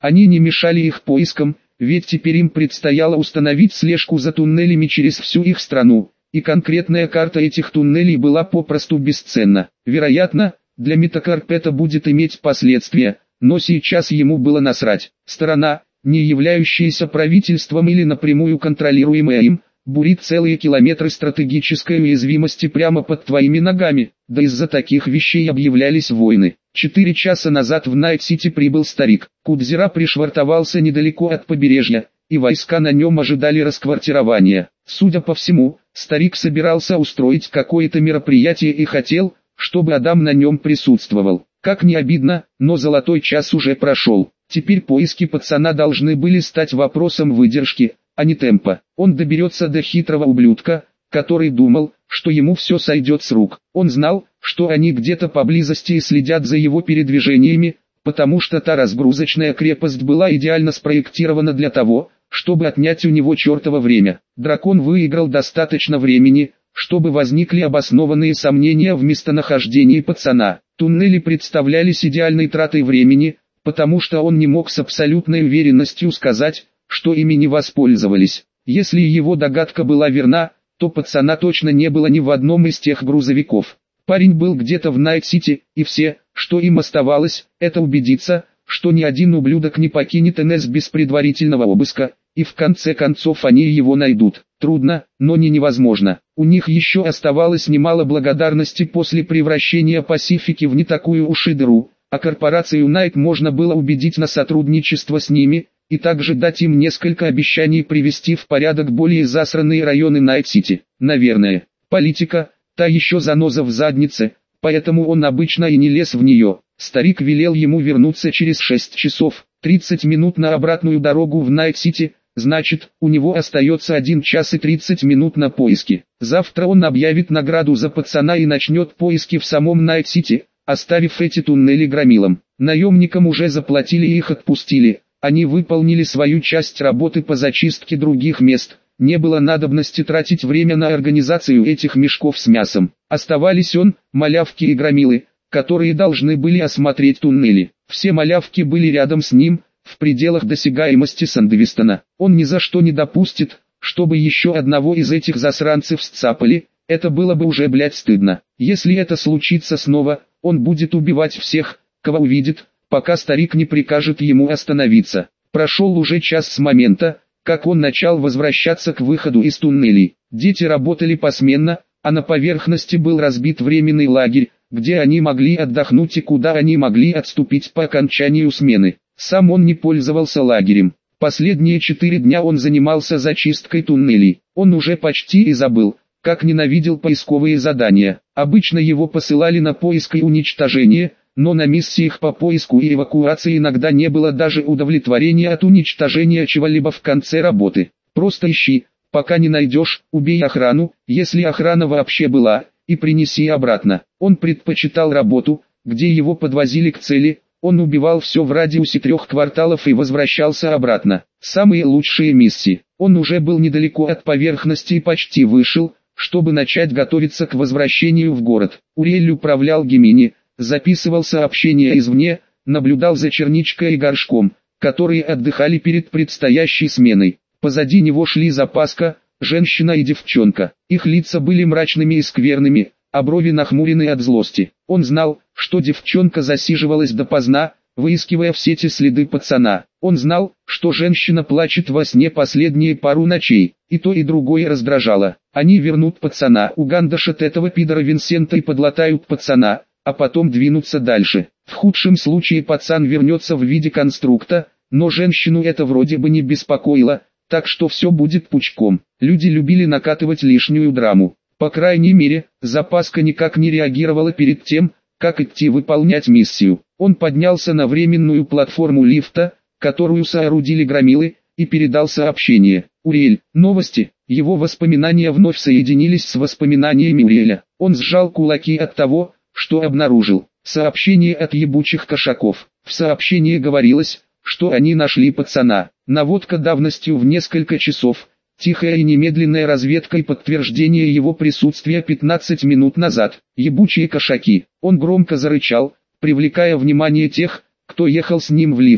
Они не мешали их поискам, ведь теперь им предстояло установить слежку за туннелями через всю их страну, и конкретная карта этих туннелей была попросту бесценна. Вероятно, для Метакарп это будет иметь последствия, но сейчас ему было насрать. Сторона, не являющаяся правительством или напрямую контролируемая им, бурит целые километры стратегической уязвимости прямо под твоими ногами, да из-за таких вещей объявлялись войны. 4 часа назад в Найт-Сити прибыл старик. Кудзира пришвартовался недалеко от побережья, и войска на нем ожидали расквартирования. Судя по всему, старик собирался устроить какое-то мероприятие и хотел, чтобы Адам на нем присутствовал. Как ни обидно, но золотой час уже прошел. Теперь поиски пацана должны были стать вопросом выдержки, а не темпа. Он доберется до хитрого ублюдка, который думал, что ему все сойдет с рук. Он знал, что они где-то поблизости и следят за его передвижениями, потому что та разгрузочная крепость была идеально спроектирована для того, чтобы отнять у него чертово время. Дракон выиграл достаточно времени, чтобы возникли обоснованные сомнения в местонахождении пацана. Туннели представлялись идеальной тратой времени, потому что он не мог с абсолютной уверенностью сказать, что ими не воспользовались. Если его догадка была верна, то пацана точно не было ни в одном из тех грузовиков. Парень был где-то в Найт-Сити, и все, что им оставалось, это убедиться, что ни один ублюдок не покинет НС без предварительного обыска, и в конце концов они его найдут. Трудно, но не невозможно. У них еще оставалось немало благодарности после превращения Пасифики в не такую уж и дыру, а корпорацию Найт можно было убедить на сотрудничество с ними, и также дать им несколько обещаний привести в порядок более засранные районы Найт-Сити. Наверное, политика, та еще заноза в заднице, поэтому он обычно и не лез в нее. Старик велел ему вернуться через 6 часов, 30 минут на обратную дорогу в Найт-Сити, значит, у него остается 1 час и 30 минут на поиски. Завтра он объявит награду за пацана и начнет поиски в самом Найт-Сити, оставив эти туннели громилам. Наемникам уже заплатили и их отпустили. Они выполнили свою часть работы по зачистке других мест. Не было надобности тратить время на организацию этих мешков с мясом. Оставались он, малявки и громилы, которые должны были осмотреть туннели. Все малявки были рядом с ним, в пределах досягаемости Сандвистона. Он ни за что не допустит, чтобы еще одного из этих засранцев сцапали. Это было бы уже, блять, стыдно. Если это случится снова, он будет убивать всех, кого увидит, пока старик не прикажет ему остановиться. Прошел уже час с момента, как он начал возвращаться к выходу из туннелей. Дети работали посменно, а на поверхности был разбит временный лагерь, где они могли отдохнуть и куда они могли отступить по окончанию смены. Сам он не пользовался лагерем. Последние 4 дня он занимался зачисткой туннелей. Он уже почти и забыл, как ненавидел поисковые задания. Обычно его посылали на поиск и уничтожение, но на миссиях по поиску и эвакуации иногда не было даже удовлетворения от уничтожения чего-либо в конце работы. Просто ищи, пока не найдешь, убей охрану, если охрана вообще была, и принеси обратно. Он предпочитал работу, где его подвозили к цели, он убивал все в радиусе 3 кварталов и возвращался обратно. Самые лучшие миссии. Он уже был недалеко от поверхности и почти вышел, чтобы начать готовиться к возвращению в город. Уриэль управлял Гемини, записывал сообщения извне, наблюдал за черничкой и горшком, которые отдыхали перед предстоящей сменой. Позади него шли Запаска, женщина и девчонка. Их лица были мрачными и скверными, а брови нахмурены от злости. Он знал, что девчонка засиживалась допоздна, выискивая в сети следы пацана. Он знал, что женщина плачет во сне последние пару ночей, и то и другое раздражало. Они вернут пацана, угандашат этого пидора Винсента и подлатают пацана, а потом двинуться дальше. В худшем случае пацан вернется в виде конструкта, но женщину это вроде бы не беспокоило, так что все будет пучком. Люди любили накатывать лишнюю драму. По крайней мере, Запаска никак не реагировала перед тем, как идти выполнять миссию. Он поднялся на временную платформу лифта, которую соорудили громилы, и передал сообщение. Уриэль, новости. Его воспоминания вновь соединились с воспоминаниями Уриэля. Он сжал кулаки от того, что обнаружил. Сообщение от ебучих кошаков. В сообщении говорилось, что они нашли пацана. Наводка давностью в несколько часов. Тихая и немедленная разведка и подтверждение его присутствия 15 минут назад. Ебучие кошаки. Он громко зарычал, привлекая внимание тех, кто ехал с ним в лифте.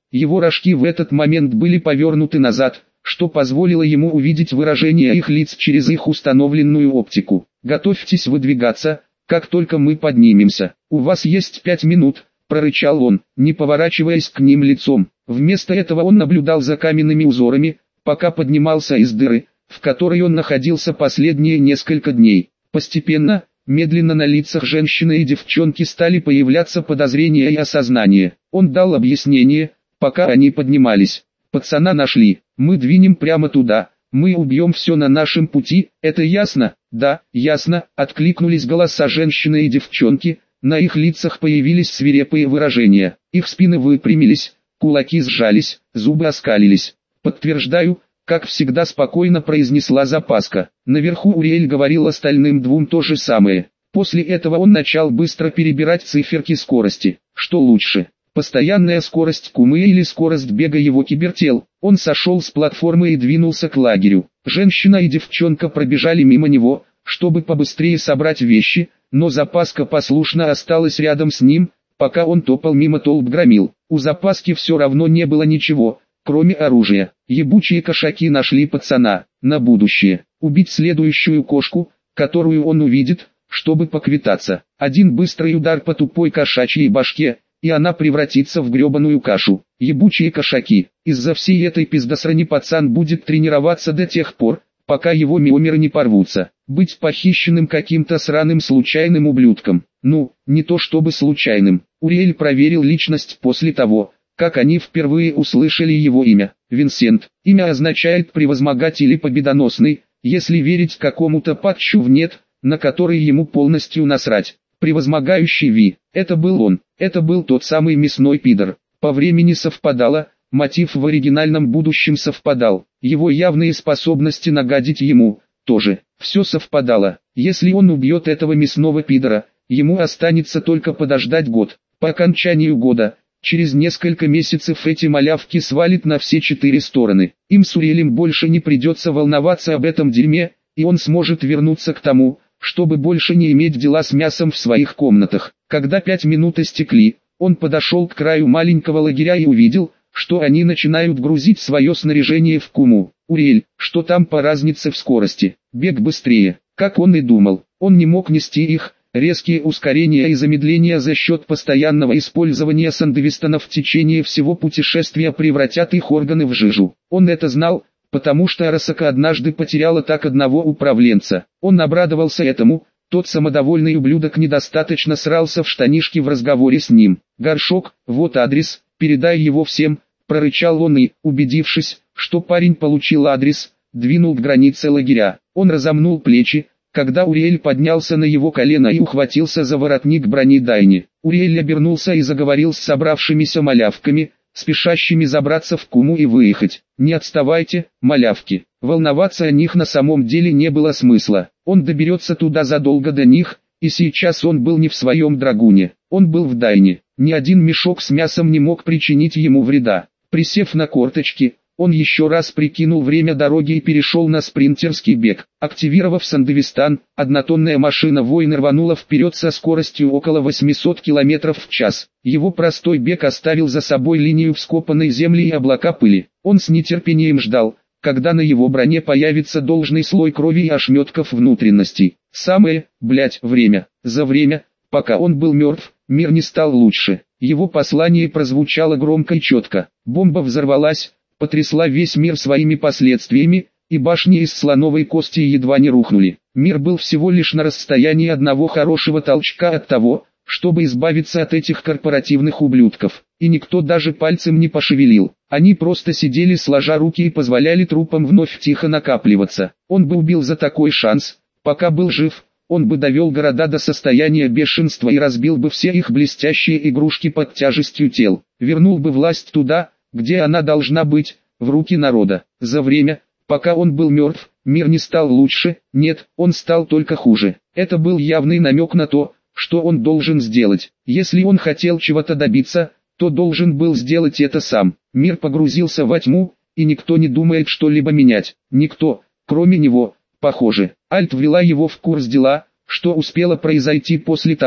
Его рожки в этот момент были повернуты назад, что позволило ему увидеть выражение их лиц через их установленную оптику. «Готовьтесь выдвигаться, как только мы поднимемся. У вас есть 5 минут», — прорычал он, не поворачиваясь к ним лицом. Вместо этого он наблюдал за каменными узорами, пока поднимался из дыры, в которой он находился последние несколько дней. Постепенно, медленно на лицах женщины и девчонки стали появляться подозрения и осознание. Он дал объяснение, пока они поднимались. «Пацана нашли, мы двинем прямо туда, мы убьем все на нашем пути, это ясно?» «Да, ясно», — откликнулись голоса женщины и девчонки, на их лицах появились свирепые выражения. Их спины выпрямились, кулаки сжались, зубы оскалились. «Подтверждаю», — как всегда спокойно произнесла запаска. Наверху Уриэль говорил остальным двум то же самое. После этого он начал быстро перебирать циферки скорости. Что лучше? Постоянная скорость Кумы или скорость бега его кибертел? Он сошел с платформы и двинулся к лагерю. Женщина и девчонка пробежали мимо него, чтобы побыстрее собрать вещи, но запаска послушно осталась рядом с ним, пока он топал мимо толп громил. У запаски все равно не было ничего, кроме оружия. Ебучие кошаки нашли пацана. На будущее. Убить следующую кошку, которую он увидит, чтобы поквитаться. Один быстрый удар по тупой кошачьей башке, и она превратится в гребаную кашу. Ебучие кошаки. Из-за всей этой пиздосрани пацан будет тренироваться до тех пор, пока его миомеры не порвутся. Быть похищенным каким-то сраным случайным ублюдком. Ну, не то чтобы случайным. Уриэль проверил личность после того, как они впервые услышали его имя. Винсент. Имя означает превозмогать или победоносный, если верить какому-то патчу в нет, на который ему полностью насрать. Превозмогающий Ви. Это был он. Это был тот самый мясной пидор. По времени совпадало, мотив в оригинальном будущем совпадал. Его явные способности нагадить ему, тоже. Все совпадало. Если он убьет этого мясного пидора, ему останется только подождать год. По окончанию года, через несколько месяцев эти малявки свалят на все 4 стороны. Им с Уриэлем больше не придется волноваться об этом дерьме, и он сможет вернуться к тому, чтобы больше не иметь дела с мясом в своих комнатах. Когда 5 минут истекли, он подошел к краю маленького лагеря и увидел, что они начинают грузить свое снаряжение в Куму. «Уриэль, что там по разнице в скорости?» «Бег быстрее». Как он и думал, он не мог нести их, резкие ускорения и замедления за счет постоянного использования сандевистона в течение всего путешествия превратят их органы в жижу. Он это знал, потому что Арасака однажды потеряла так одного управленца. Он обрадовался этому, тот самодовольный ублюдок недостаточно срался в штанишки в разговоре с ним. «Горшок, вот адрес, передай его всем», — прорычал он и, убедившись, что парень получил адрес, двинул к границе лагеря. Он разомнул плечи, когда Уриэль поднялся на его колено и ухватился за воротник брони Дайни. Уриэль обернулся и заговорил с собравшимися малявками, спешащими забраться в Куму и выехать. «Не отставайте, малявки». Волноваться о них на самом деле не было смысла. Он доберется туда задолго до них, и сейчас он был не в своем драгуне. Он был в Дайне. Ни один мешок с мясом не мог причинить ему вреда. Присев на корточки, он еще раз прикинул время дороги и перешел на спринтерский бег. Активировав сандевистан, однотонная машина воина рванула вперед со скоростью около 800 км в час. Его простой бег оставил за собой линию вскопанной земли и облака пыли. Он с нетерпением ждал, когда на его броне появится должный слой крови и ошметков внутренностей. Самое, время. За время, пока он был мертв, мир не стал лучше. Его послание прозвучало громко и четко. Бомба взорвалась, потрясла весь мир своими последствиями, и башни из слоновой кости едва не рухнули. Мир был всего лишь на расстоянии одного хорошего толчка от того, чтобы избавиться от этих корпоративных ублюдков. И никто даже пальцем не пошевелил. Они просто сидели сложа руки и позволяли трупам вновь тихо накапливаться. Он бы убил за такой шанс, пока был жив. Он бы довел города до состояния бешенства и разбил бы все их блестящие игрушки под тяжестью тел. Вернул бы власть туда, где она должна быть, в руки народа. За время, пока он был мертв, мир не стал лучше, нет, он стал только хуже. Это был явный намек на то, что он должен сделать. Если он хотел чего-то добиться, то должен был сделать это сам. Мир погрузился во тьму, и никто не думает что-либо менять. Никто, кроме него, похоже. Альт ввела его в курс дела, что успело произойти после того,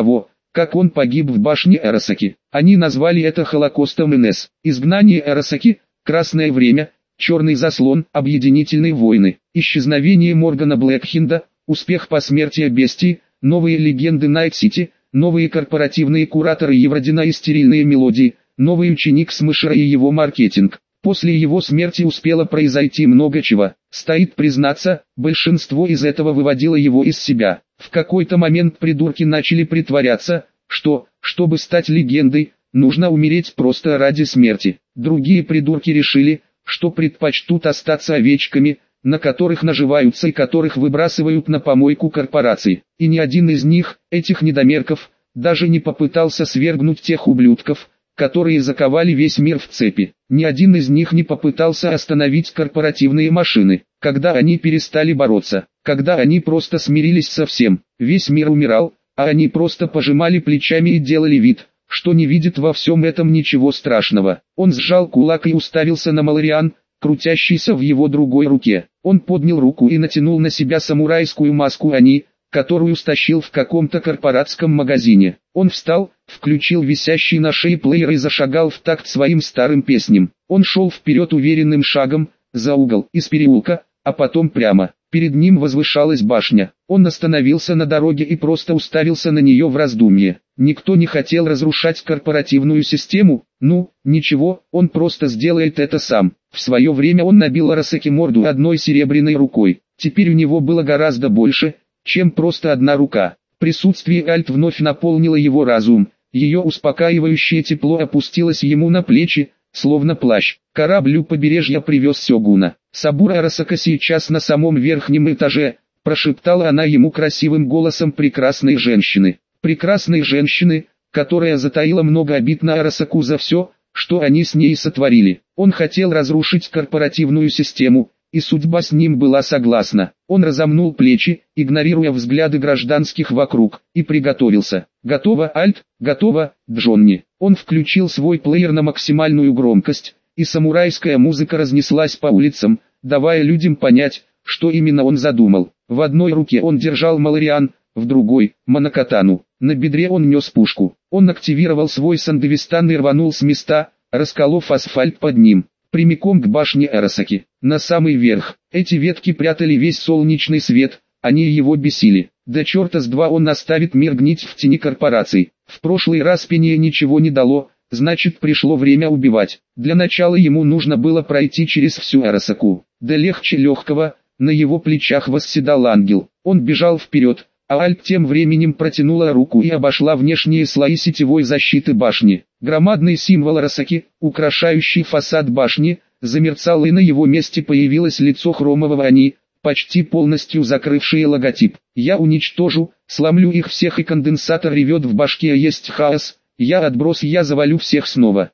как он погиб в башне Арасаки. Они назвали это Холокостом НС. Изгнание Арасаки, Красное время, Черный заслон, Объединительные войны, исчезновение Моргана Блэкхинда, успех посмертия Бестии, новые легенды Найт-Сити, новые корпоративные кураторы Евродина и стерильные мелодии, новый ученик Смешера и его маркетинг. После его смерти успело произойти много чего. Стоит признаться, большинство из этого выводило его из себя. В какой-то момент придурки начали притворяться, что, чтобы стать легендой, нужно умереть просто ради смерти. Другие придурки решили, что предпочтут остаться овечками, на которых наживаются и которых выбрасывают на помойку корпораций. И ни один из них, этих недомерков, даже не попытался свергнуть тех ублюдков, которые заковали весь мир в цепи. Ни один из них не попытался остановить корпоративные машины. Когда они перестали бороться, когда они просто смирились со всем, весь мир умирал, а они просто пожимали плечами и делали вид, что не видит во всем этом ничего страшного. Он сжал кулак и уставился на Малориан, крутящийся в его другой руке. Он поднял руку и натянул на себя самурайскую маску Они, которую стащил в каком-то корпоратском магазине. Он встал, включил висящий на шее плеер и зашагал в такт своим старым песням. Он шел вперед уверенным шагом, за угол, из переулка, а потом прямо. Перед ним возвышалась башня. Он остановился на дороге и просто уставился на нее в раздумье. Никто не хотел разрушать корпоративную систему. Ну, ничего, он просто сделает это сам. В свое время он набил Арасаки морду одной серебряной рукой. Теперь у него было гораздо больше, чем просто одна рука. Присутствие Альт вновь наполнило его разум. Ее успокаивающее тепло опустилось ему на плечи, словно плащ. Корабль у побережья привез Сёгуна. «Сабура Арасака сейчас на самом верхнем этаже», прошептала она ему красивым голосом прекрасной женщины. Прекрасной женщины, которая затаила много обид на Арасаку за все, что они с ней сотворили. Он хотел разрушить корпоративную систему, и судьба с ним была согласна. Он разомнул плечи, игнорируя взгляды гражданских вокруг, и приготовился. «Готово, Альт, готово, Джонни». Он включил свой плеер на максимальную громкость, и самурайская музыка разнеслась по улицам, давая людям понять, что именно он задумал. В одной руке он держал Малориан, в другой – Монокатану. На бедре он нес пушку. Он активировал свой сандевистан и рванул с места, расколов асфальт под ним, прямиком к башне Арасаки. На самый верх. Эти ветки прятали весь солнечный свет, они его бесили. Да черта с два он оставит мир гнить в тени корпораций. В прошлый раз пение ничего не дало, значит пришло время убивать. Для начала ему нужно было пройти через всю Арасаку. Да легче легкого, на его плечах восседал ангел. Он бежал вперед, а Альт тем временем протянула руку и обошла внешние слои сетевой защиты башни. Громадный символ Арасаки, украшающий фасад башни, замерцал, и на его месте появилось лицо хромового Они, почти полностью закрывшее логотип. «Я уничтожу, сломлю их всех», и конденсатор ревет в башке, есть хаос. «Я отброс, я завалю всех снова».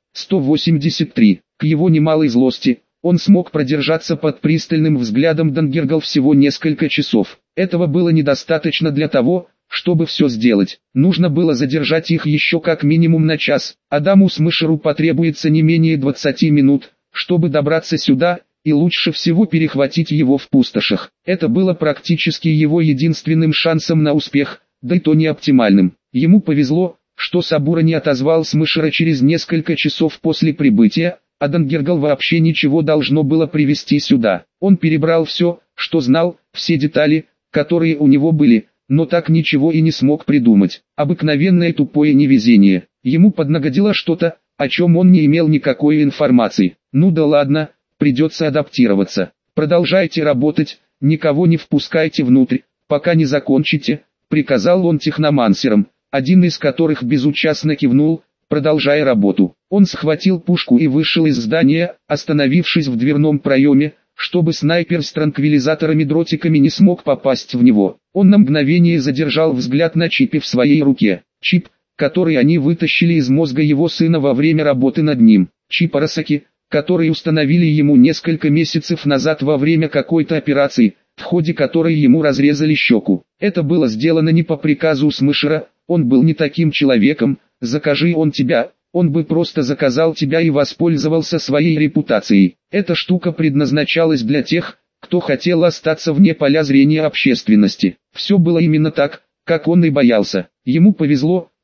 183. К его немалой злости, он смог продержаться под пристальным взглядом Дангергал всего несколько часов. Этого было недостаточно для того, чтобы все сделать. Нужно было задержать их еще как минимум на час. Адаму Смешеру потребуется не менее 20 минут, чтобы добраться сюда, и лучше всего перехватить его в пустошах. Это было практически его единственным шансом на успех, да и то не оптимальным. Ему повезло, что Сабура не отозвал Смешера через несколько часов после прибытия, а Дангергал вообще ничего должно было привести сюда. Он перебрал все, что знал, все детали, которые у него были, но так ничего и не смог придумать. Обыкновенное тупое невезение. Ему поднагодило что-то, о чем он не имел никакой информации. Ну да ладно, придется адаптироваться. Продолжайте работать, никого не впускайте внутрь, пока не закончите, приказал он техномансерам, один из которых безучастно кивнул, продолжая работу. Он схватил пушку и вышел из здания, остановившись в дверном проеме, чтобы снайпер с транквилизаторами-дротиками не смог попасть в него. Он на мгновение задержал взгляд на чипе в своей руке. Чип, который они вытащили из мозга его сына во время работы над ним. Чип Арасаки, который установили ему несколько месяцев назад во время какой-то операции, в ходе которой ему разрезали щеку. Это было сделано не по приказу Смешера, он был не таким человеком. Закажи он тебя, он бы просто заказал тебя и воспользовался своей репутацией. Эта штука предназначалась для тех, кто хотел остаться вне поля зрения общественности. Все было именно так, как он и боялся. Ему повезло,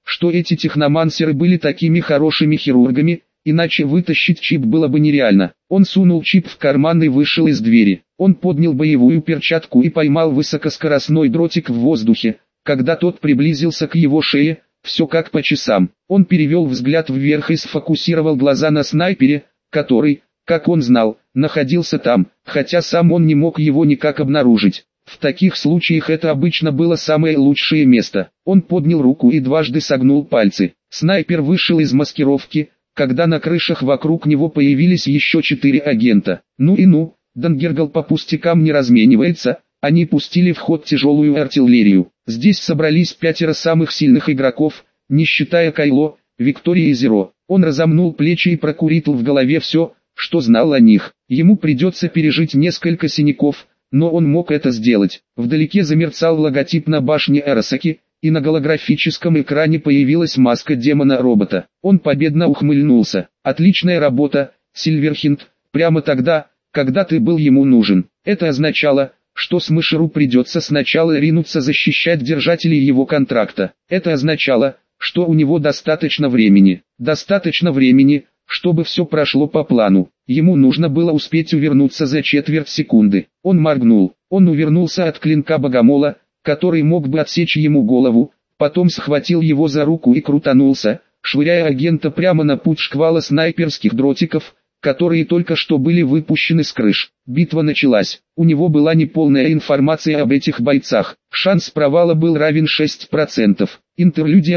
что эти техномансеры были такими хорошими хирургами, иначе вытащить чип было бы нереально. Он сунул чип в карман и вышел из двери. Он поднял боевую перчатку и поймал высокоскоростной дротик в воздухе. Когда тот приблизился к его шее, все как по часам. Он перевел взгляд вверх и сфокусировал глаза на снайпере, который, как он знал, находился там, хотя сам он не мог его никак обнаружить. В таких случаях это обычно было самое лучшее место. Он поднял руку и дважды согнул пальцы. Снайпер вышел из маскировки, когда на крышах вокруг него появились еще 4 агента. Ну и ну, Дангергал по пустякам не разменивается, они пустили в ход тяжелую артиллерию. Здесь собрались 5 самых сильных игроков, не считая Кайло, Виктории и Зеро. Он разомнул плечи и прокурил в голове все, что знал о них. Ему придется пережить несколько синяков, но он мог это сделать. Вдалеке замерцал логотип на башне Арасаки, и на голографическом экране появилась маска демона-робота. Он победно ухмыльнулся. «Отличная работа, Сильверхинд, прямо тогда, когда ты был ему нужен». Это означало, что Смышеру придется сначала ринуться защищать держателей его контракта. Это означало, что у него достаточно времени. Достаточно времени, чтобы все прошло по плану. Ему нужно было успеть увернуться за четверть секунды. Он моргнул. Он увернулся от клинка богомола, который мог бы отсечь ему голову, потом схватил его за руку и крутанулся, швыряя агента прямо на путь шквала снайперских дротиков, которые только что были выпущены с крыш. Битва началась. У него была неполная информация об этих бойцах. Шанс провала был равен 6%. Интерлюдия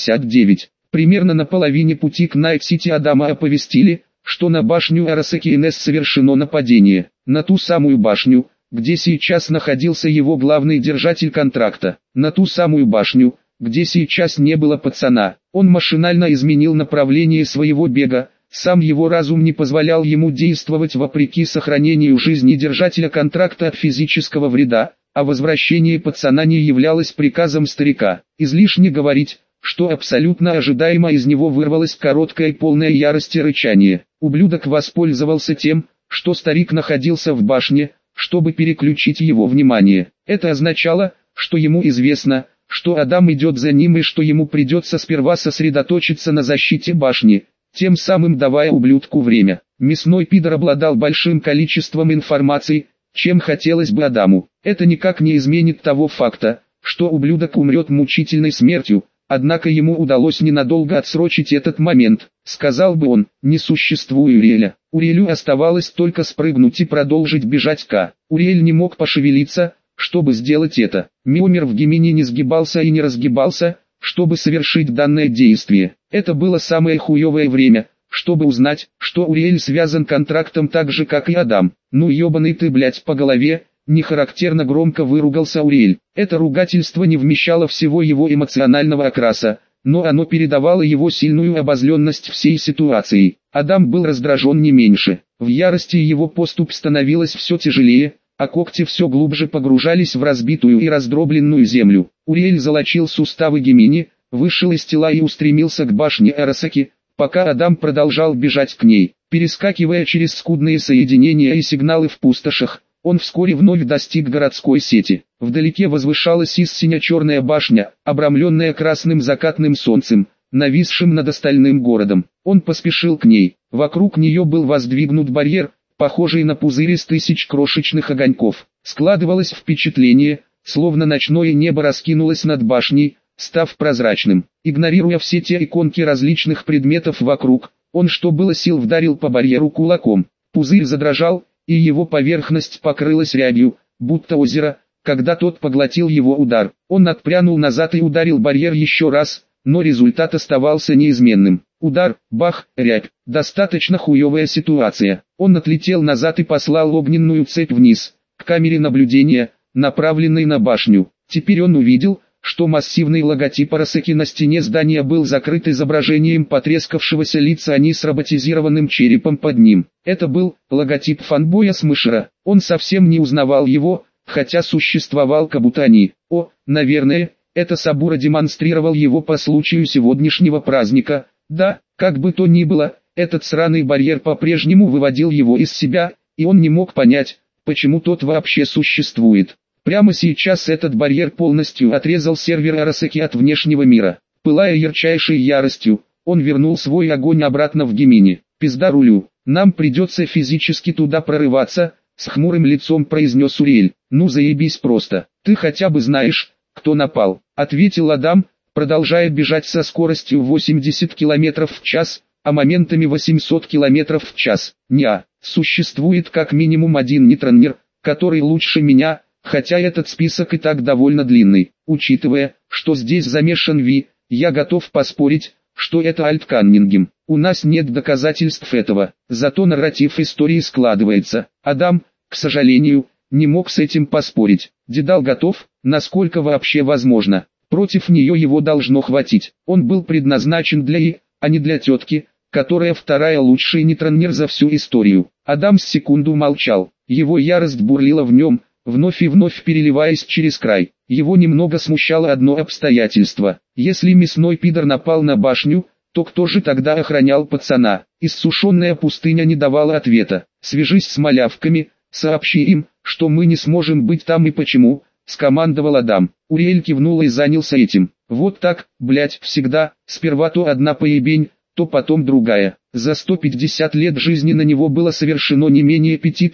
69. Примерно на половине пути к Найт-Сити Адама оповестили, что на башню Арасаки Инес совершено нападение. На ту самую башню, где сейчас находился его главный держатель контракта. На ту самую башню, где сейчас не было пацана. Он машинально изменил направление своего бега. Сам его разум не позволял ему действовать вопреки сохранению жизни держателя контракта от физического вреда, а возвращение пацана не являлось приказом старика. Излишне говорить, что абсолютно ожидаемо из него вырвалось короткое и полное ярости рычание. Ублюдок воспользовался тем, что старик находился в башне, чтобы переключить его внимание. Это означало, что ему известно, что Адам идет за ним и что ему придется сперва сосредоточиться на защите башни, тем самым давая ублюдку время. Мясной пидор обладал большим количеством информации, чем хотелось бы Адаму. Это никак не изменит того факта, что ублюдок умрет мучительной смертью, однако ему удалось ненадолго отсрочить этот момент. Сказал бы он, не существуя Уриэля. Уриэлю оставалось только спрыгнуть и продолжить бежать к. Уриэль не мог пошевелиться, чтобы сделать это. Миомер в Гемине не сгибался и не разгибался, чтобы совершить данное действие. Это было самое хуевое время, чтобы узнать, что Уриэль связан контрактом так же, как и Адам. «Ну ебаный ты, блять, по голове!» Нехарактерно громко выругался Уриэль. Это ругательство не вмещало всего его эмоционального окраса, но оно передавало его сильную обозленность всей ситуации. Адам был раздражен не меньше. В ярости его поступь становилась все тяжелее, а когти все глубже погружались в разбитую и раздробленную землю. Уриэль залочил суставы Гемини, вышел из тела и устремился к башне Арасаки, пока Адам продолжал бежать к ней. Перескакивая через скудные соединения и сигналы в пустошах, он вскоре вновь достиг городской сети. Вдалеке возвышалась истинно черная башня, обрамленная красным закатным солнцем, нависшим над остальным городом. Он поспешил к ней. Вокруг нее был воздвигнут барьер, похожий на пузырь из 1000 крошечных огоньков. Складывалось впечатление, словно ночное небо раскинулось над башней, став прозрачным. Игнорируя все те иконки различных предметов вокруг, он что было сил вдарил по барьеру кулаком. Пузырь задрожал, и его поверхность покрылась рябью, будто озеро, когда тот поглотил его удар. Он отпрянул назад и ударил барьер еще раз, но результат оставался неизменным. Удар, бах, рябь. Достаточно хуевая ситуация. Он отлетел назад и послал огненную цепь вниз, к камере наблюдения, направленной на башню. Теперь он увидел, что массивный логотип Арасаки на стене здания был закрыт изображением потрескавшегося лица Ани с роботизированным черепом под ним. Это был логотип фанбоя Смышера. Он совсем не узнавал его, хотя существовал Кабутани. О, наверное, это Сабура демонстрировал его по случаю сегодняшнего праздника. Да, как бы то ни было, этот сраный барьер по-прежнему выводил его из себя, и он не мог понять, почему тот вообще существует. Прямо сейчас этот барьер полностью отрезал сервер Арасаки от внешнего мира. Пылая ярчайшей яростью, он вернул свой огонь обратно в Гемини. «Пизда рулю, нам придется физически туда прорываться», — с хмурым лицом произнес Уриэль. «Ну заебись просто, ты хотя бы знаешь, кто напал», — ответил Адам, продолжая бежать со скоростью 80 км в час, а моментами 800 км в час. «Неа, существует как минимум один нейтронер, который лучше меня, хотя этот список и так довольно длинный. Учитывая, что здесь замешан Ви, я готов поспорить, что это Альтканнингем. У нас нет доказательств этого, зато нарратив истории складывается». Адам, к сожалению, не мог с этим поспорить. Дедал готов, насколько вообще возможно. Против нее его должно хватить. Он был предназначен для И, а не для тетки, которая вторая лучший нейтронер за всю историю. Адам с секунду молчал. Его ярость бурлила в нем, вновь и вновь переливаясь через край. Его немного смущало одно обстоятельство. Если мясной пидор напал на башню, то кто же тогда охранял пацана? Иссушенная пустыня не давала ответа. «Свяжись с малявками, сообщи им, что мы не сможем быть там и почему», — скомандовал Адам. Уриэль кивнул и занялся этим. «Вот так, блять, всегда, сперва то одна поебень, то потом другая». За 150 лет жизни на него было совершено не менее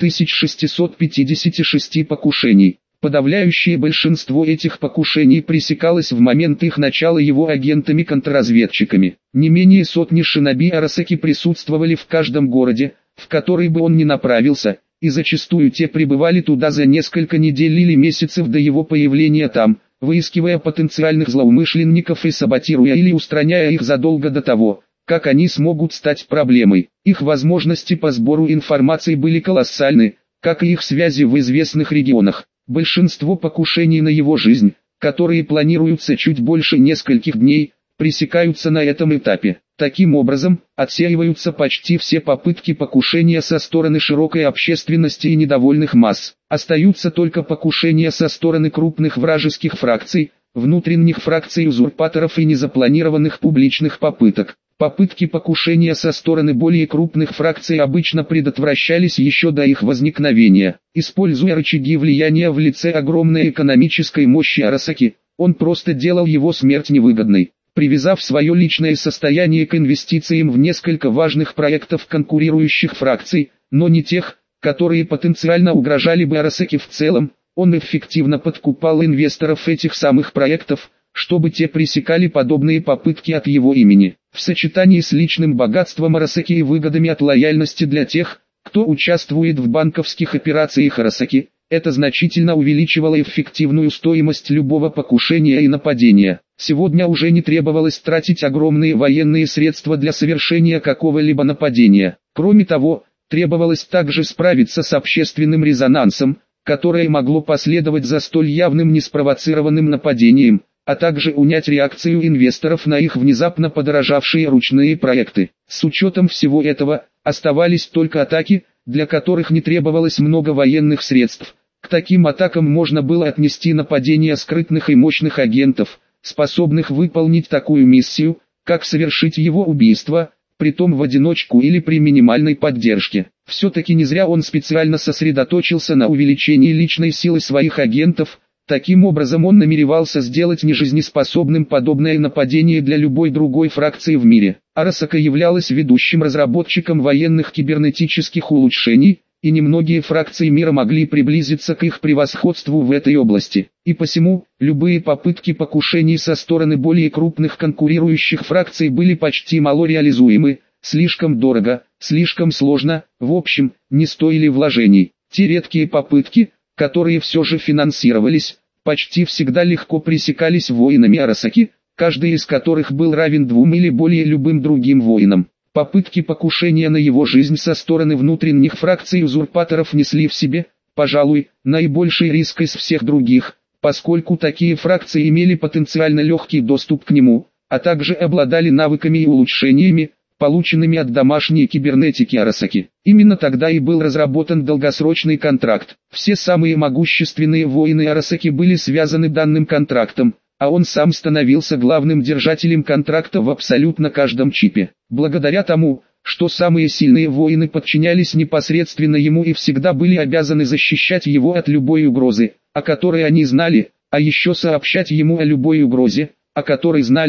5656 покушений. Подавляющее большинство этих покушений пресекалось в момент их начала его агентами-контрразведчиками. Не менее сотни шиноби Арасаки присутствовали в каждом городе, в который бы он ни направился, и зачастую те прибывали туда за несколько недель или месяцев до его появления там, выискивая потенциальных злоумышленников и саботируя или устраняя их задолго до того, как они смогут стать проблемой. Их возможности по сбору информации были колоссальны, как и их связи в известных регионах. Большинство покушений на его жизнь, которые планируются чуть больше нескольких дней, пресекаются на этом этапе. Таким образом, отсеиваются почти все попытки покушения со стороны широкой общественности и недовольных масс. Остаются только покушения со стороны крупных вражеских фракций, внутренних фракций узурпаторов и незапланированных публичных попыток. Попытки покушения со стороны более крупных фракций обычно предотвращались еще до их возникновения. Используя рычаги влияния в лице огромной экономической мощи Арасаки, он просто делал его смерть невыгодной. Привязав свое личное состояние к инвестициям в несколько важных проектов конкурирующих фракций, но не тех, которые потенциально угрожали бы Арасаки в целом, он эффективно подкупал инвесторов этих самых проектов, чтобы те пресекали подобные попытки от его имени. В сочетании с личным богатством Арасаки и выгодами от лояльности для тех, кто участвует в банковских операциях Арасаки, это значительно увеличивало эффективную стоимость любого покушения и нападения. Сегодня уже не требовалось тратить огромные военные средства для совершения какого-либо нападения. Кроме того, требовалось также справиться с общественным резонансом, которое могло последовать за столь явным неспровоцированным нападением, а также унять реакцию инвесторов на их внезапно подорожавшие ручные проекты. С учетом всего этого, оставались только атаки, для которых не требовалось много военных средств. К таким атакам можно было отнести нападения скрытных и мощных агентов, способных выполнить такую миссию, как совершить его убийство, притом в одиночку или при минимальной поддержке. Все-таки не зря он специально сосредоточился на увеличении личной силы своих агентов. Таким образом он намеревался сделать нежизнеспособным подобное нападение для любой другой фракции в мире. Арасака являлась ведущим разработчиком военных кибернетических улучшений, и немногие фракции мира могли приблизиться к их превосходству в этой области. И посему, любые попытки покушений со стороны более крупных конкурирующих фракций были почти мало реализуемы, слишком дорого, слишком сложно, в общем, не стоили вложений. Те редкие попытки, которые все же финансировались, почти всегда легко пресекались воинами Арасаки, каждый из которых был равен двум или более любым другим воинам. Попытки покушения на его жизнь со стороны внутренних фракций узурпаторов несли в себе, пожалуй, наибольший риск из всех других, поскольку такие фракции имели потенциально легкий доступ к нему, а также обладали навыками и улучшениями, полученными от домашней кибернетики Арасаки. Именно тогда и был разработан долгосрочный контракт. Все самые могущественные воины Арасаки были связаны данным контрактом, а он сам становился главным держателем контракта в абсолютно каждом чипе. Благодаря тому, что самые сильные воины подчинялись непосредственно ему и всегда были обязаны защищать его от любой угрозы, о которой они знали, а еще сообщать ему о любой угрозе, о которой знали,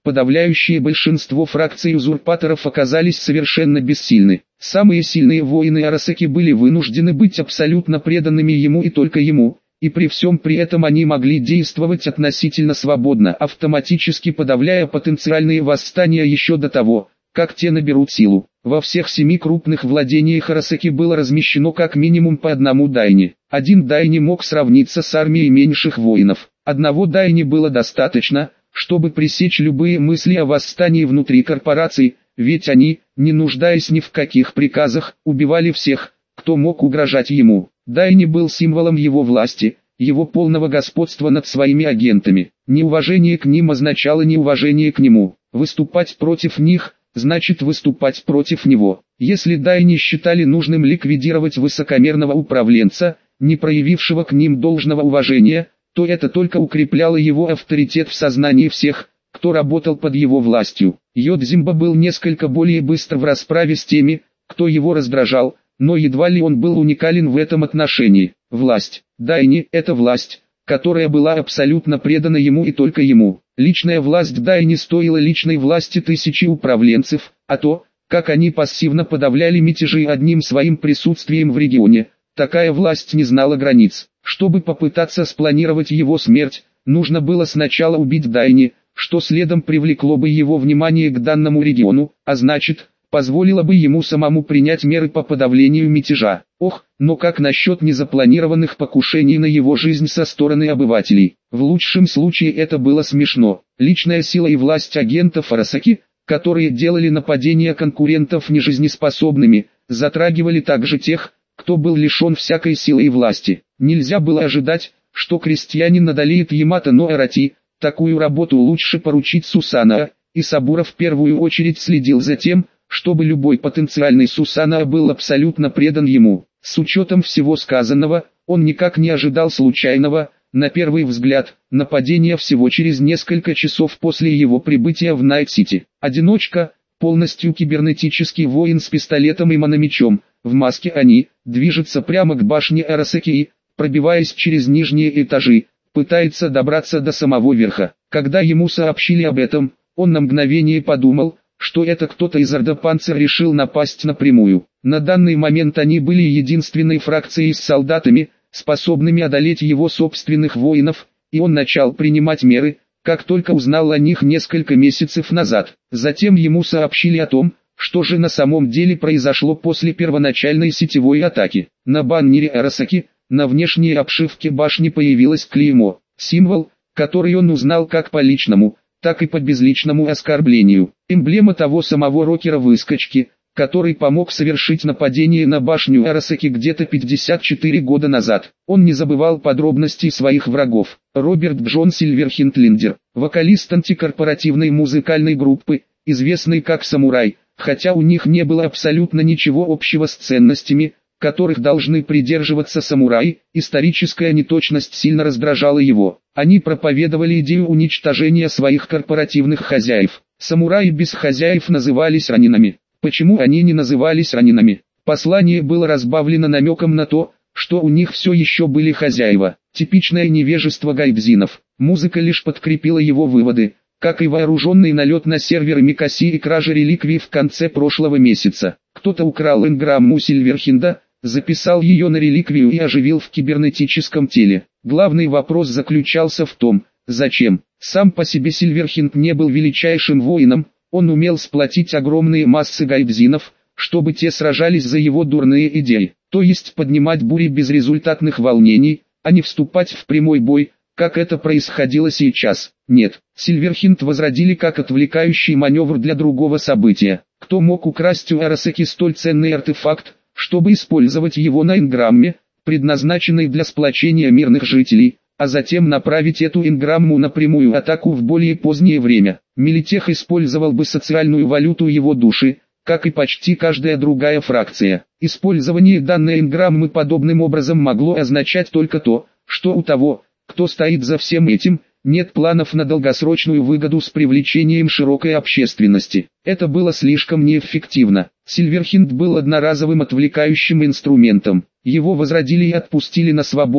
Подавляющее большинство фракций узурпаторов оказались совершенно бессильны. Самые сильные воины Арасаки были вынуждены быть абсолютно преданными ему и только ему, и при всем при этом они могли действовать относительно свободно, автоматически подавляя потенциальные восстания еще до того, как те наберут силу. Во всех 7 крупных владениях Арасаки было размещено как минимум по одному дайни. Один дайни мог сравниться с армией меньших воинов. Одного дайни было достаточно, чтобы пресечь любые мысли о восстании внутри корпораций, ведь они, не нуждаясь ни в каких приказах, убивали всех, кто мог угрожать ему. Дайни был символом его власти, его полного господства над своими агентами. Неуважение к ним означало неуважение к нему. Выступать против них – значит выступать против него. Если дайни считали нужным ликвидировать высокомерного управленца, не проявившего к ним должного уважения, то это только укрепляло его авторитет в сознании всех, кто работал под его властью. Йодзимба был несколько более быстр в расправе с теми, кто его раздражал, но едва ли он был уникален в этом отношении. Власть. Дайни – это власть, которая была абсолютно предана ему и только ему. Личная власть Дайни стоила личной власти тысячи управленцев, а то, как они пассивно подавляли мятежи одним своим присутствием в регионе, такая власть не знала границ. Чтобы попытаться спланировать его смерть, нужно было сначала убить Дайни, что следом привлекло бы его внимание к данному региону, а значит, позволило бы ему самому принять меры по подавлению мятежа. Ох, но как насчет незапланированных покушений на его жизнь со стороны обывателей? В лучшем случае это было смешно. Личная сила и власть агентов Арасаки, которые делали нападения конкурентов нежизнеспособными, затрагивали также тех, кто был лишен всякой силы и власти. Нельзя было ожидать, что крестьянин одолеет Ямато но Арати. Такую работу лучше поручить Сусанаа, и Сабура в первую очередь следил за тем, чтобы любой потенциальный Сусанаа был абсолютно предан ему. С учетом всего сказанного, он никак не ожидал случайного, на первый взгляд, нападения всего через несколько часов после его прибытия в Найт-Сити. Одиночка, полностью кибернетический воин с пистолетом и мономечом, в маске они, движется прямо к башне Арасаки и, пробиваясь через нижние этажи, пытается добраться до самого верха. Когда ему сообщили об этом, он на мгновение подумал, что это кто-то из Ордопанца решил напасть напрямую. На данный момент они были единственной фракцией с солдатами, способными одолеть его собственных воинов, и он начал принимать меры, как только узнал о них несколько месяцев назад. Затем ему сообщили о том, что же на самом деле произошло после первоначальной сетевой атаки. На баннере Арасаки, на внешней обшивке башни появилось клеймо, символ, который он узнал как по личному, так и по безличному оскорблению. Эмблема того самого рокера-выскочки, который помог совершить нападение на башню Арасаки где-то 54 года назад. Он не забывал подробностей своих врагов. Роберт Джон Сильверхинтлендер, вокалист антикорпоративной музыкальной группы, известный как «Самурай», хотя у них не было абсолютно ничего общего с ценностями, которых должны придерживаться самураи, историческая неточность сильно раздражала его. Они проповедовали идею уничтожения своих корпоративных хозяев. Самураи без хозяев назывались ранинами. Почему они не назывались ранинами? Послание было разбавлено намеком на то, что у них все еще были хозяева. Типичное невежество гайдзинов. Музыка лишь подкрепила его выводы, как и вооруженный налет на сервер Микаси и кража реликвий в конце прошлого месяца. Кто-то украл энграмму Сильверхинда, записал ее на реликвию и оживил в кибернетическом теле. Главный вопрос заключался в том, зачем. Сам по себе Сильверхинд не был величайшим воином, он умел сплотить огромные массы гайдзинов, чтобы те сражались за его дурные идеи, то есть поднимать бури безрезультатных волнений, а не вступать в прямой бой, как это происходило сейчас. Нет, Сильверхинд возродили как отвлекающий маневр для другого события. Кто мог украсть у Арасаки столь ценный артефакт, чтобы использовать его на энграмме, предназначенной для сплочения мирных жителей, а затем направить эту энграмму на прямую атаку в более позднее время? Милитех использовал бы социальную валюту его души, как и почти каждая другая фракция. Использование данной энграммы подобным образом могло означать только то, что у того, кто стоит за всем этим, нет планов на долгосрочную выгоду с привлечением широкой общественности. Это было слишком неэффективно. Сильверхинд был одноразовым отвлекающим инструментом. Его возродили и отпустили на свободу,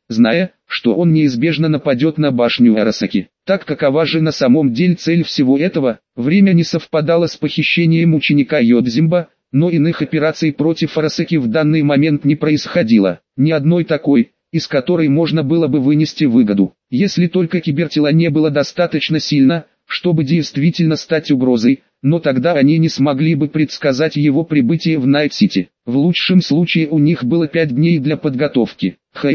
зная, что он неизбежно нападет на башню Арасаки. Так какова же на самом деле цель всего этого? Время не совпадало с похищением ученика Йодзимба, но иных операций против Арасаки в данный момент не происходило. Ни одной такой, из которой можно было бы вынести выгоду. Если только кибертело не было достаточно сильно, чтобы действительно стать угрозой, но тогда они не смогли бы предсказать его прибытие в Найт-Сити. В лучшем случае у них было 5 дней для подготовки.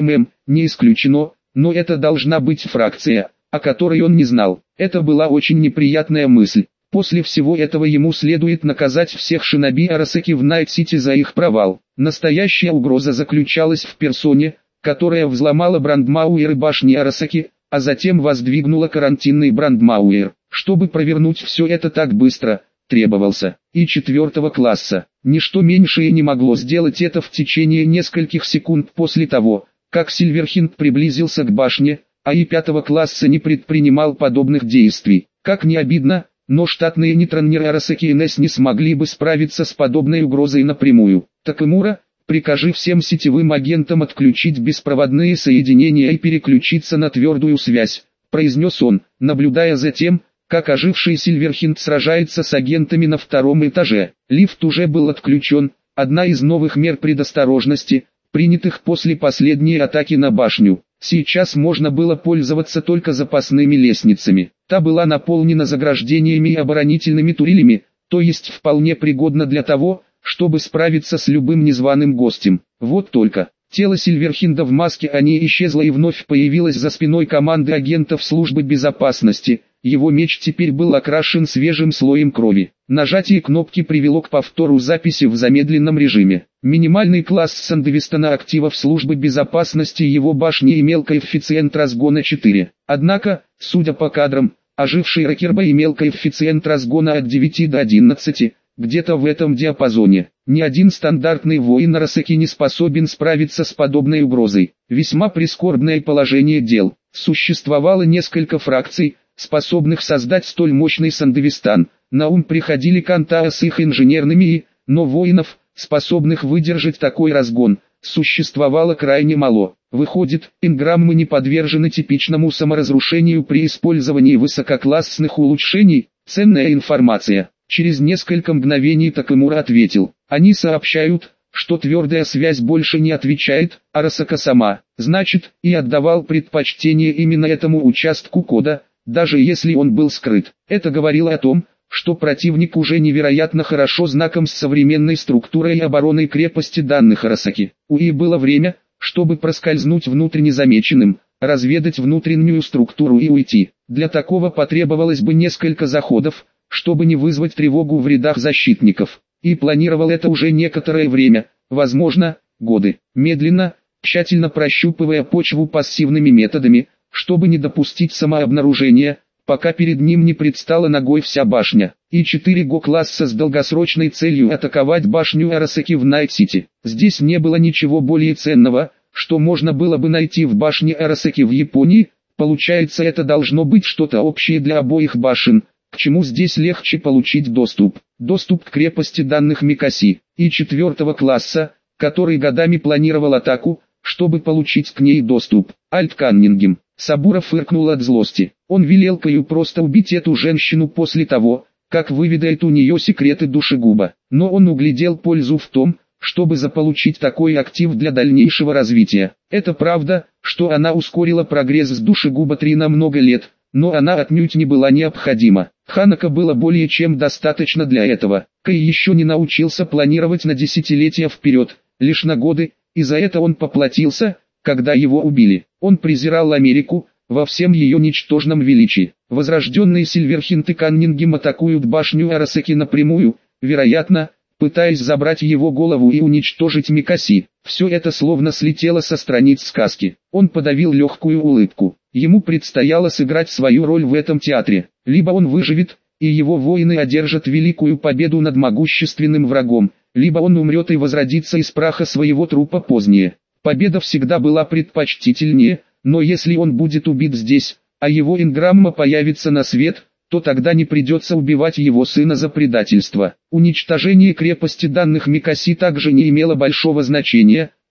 Не исключено, но это должна быть фракция, о которой он не знал. Это была очень неприятная мысль. После всего этого ему следует наказать всех шиноби Арасаки в Найт-Сити за их провал. Настоящая угроза заключалась в персоне, которая взломала брандмауэры башни Арасаки, а затем воздвигнула карантинный брандмауэр. Чтобы провернуть все это так быстро, требовался и 4 класса. Ничто меньшее не могло сделать это в течение нескольких секунд после того, как Сильверхинд приблизился к башне, а и 5 класса не предпринимал подобных действий. Как ни обидно, но штатные нейтронеры Арасаки НС не смогли бы справиться с подобной угрозой напрямую. Такэмура, прикажи всем сетевым агентам отключить беспроводные соединения и переключиться на твердую связь, произнес он, наблюдая за тем, как оживший Сильверхинд сражается с агентами на 2 этаже. Лифт уже был отключен, одна из новых мер предосторожности, принятых после последней атаки на башню. Сейчас можно было пользоваться только запасными лестницами. Та была наполнена заграждениями и оборонительными турелями, то есть вполне пригодна для того, чтобы справиться с любым незваным гостем. Вот только, тело Сильверхинда в маске исчезло и вновь появилось за спиной команды агентов службы безопасности. Его меч теперь был окрашен свежим слоем крови. Нажатие кнопки привело к повтору записи в замедленном режиме. Минимальный класс Сандевистона активов службы безопасности его башни имел коэффициент разгона 4. Однако, судя по кадрам, оживший Ракерба имел коэффициент разгона от 9 до 11, где-то в этом диапазоне. Ни один стандартный воин Арасаки не способен справиться с подобной угрозой. Весьма прискорбное положение дел. Существовало несколько фракций, способных создать столь мощный Сандевистан. На ум приходили Кантаа с их инженерными но воинов, способных выдержать такой разгон, существовало крайне мало. Выходит, инграммы не подвержены типичному саморазрушению при использовании высококлассных улучшений. Ценная информация. Через несколько мгновений Такэмура ответил. Они сообщают, что твердая связь больше не отвечает, Арасака сама, значит, и отдавал предпочтение именно этому участку кода, даже если он был скрыт. Это говорило о том, что противник уже невероятно хорошо знаком с современной структурой и обороной крепости данных Арасаки. У И было время, чтобы проскользнуть внутрь незамеченным, разведать внутреннюю структуру и уйти. Для такого потребовалось бы несколько заходов, чтобы не вызвать тревогу в рядах защитников. И планировал это уже некоторое время, возможно, годы. Медленно, тщательно прощупывая почву пассивными методами, чтобы не допустить самообнаружения, пока перед ним не предстала ногой вся башня. И 4 Го-класса с долгосрочной целью атаковать башню Арасаки в Найт-Сити. Здесь не было ничего более ценного, что можно было бы найти в башне Арасаки в Японии. Получается, это должно быть что-то общее для обоих башен, к чему здесь легче получить доступ. Доступ к крепости данных Микаси. И 4 класса, который годами планировал атаку, чтобы получить к ней доступ. Альт Каннингем. Сабура фыркнул от злости. Он велел Каю просто убить эту женщину после того, как выведает у нее секреты душегуба. Но он углядел пользу в том, чтобы заполучить такой актив для дальнейшего развития. Это правда, что она ускорила прогресс с душегуба 3 на много лет, но она отнюдь не была необходима. Ханако было более чем достаточно для этого. Кай еще не научился планировать на десятилетия вперед, лишь на годы, и за это он поплатился, когда его убили. Он презирал Америку, во всем ее ничтожном величии. Возрожденные Сильверхинд и Каннингем атакуют башню Арасаки напрямую, вероятно, пытаясь забрать его голову и уничтожить Микаси. Все это словно слетело со страниц сказки. Он подавил легкую улыбку. Ему предстояло сыграть свою роль в этом театре. Либо он выживет, и его воины одержат великую победу над могущественным врагом, либо он умрет и возродится из праха своего трупа позднее. Победа всегда была предпочтительнее, но если он будет убит здесь, а его инграмма появится на свет, то тогда не придется убивать его сына за предательство. Уничтожение крепости данных Микаси также не имело большого значения,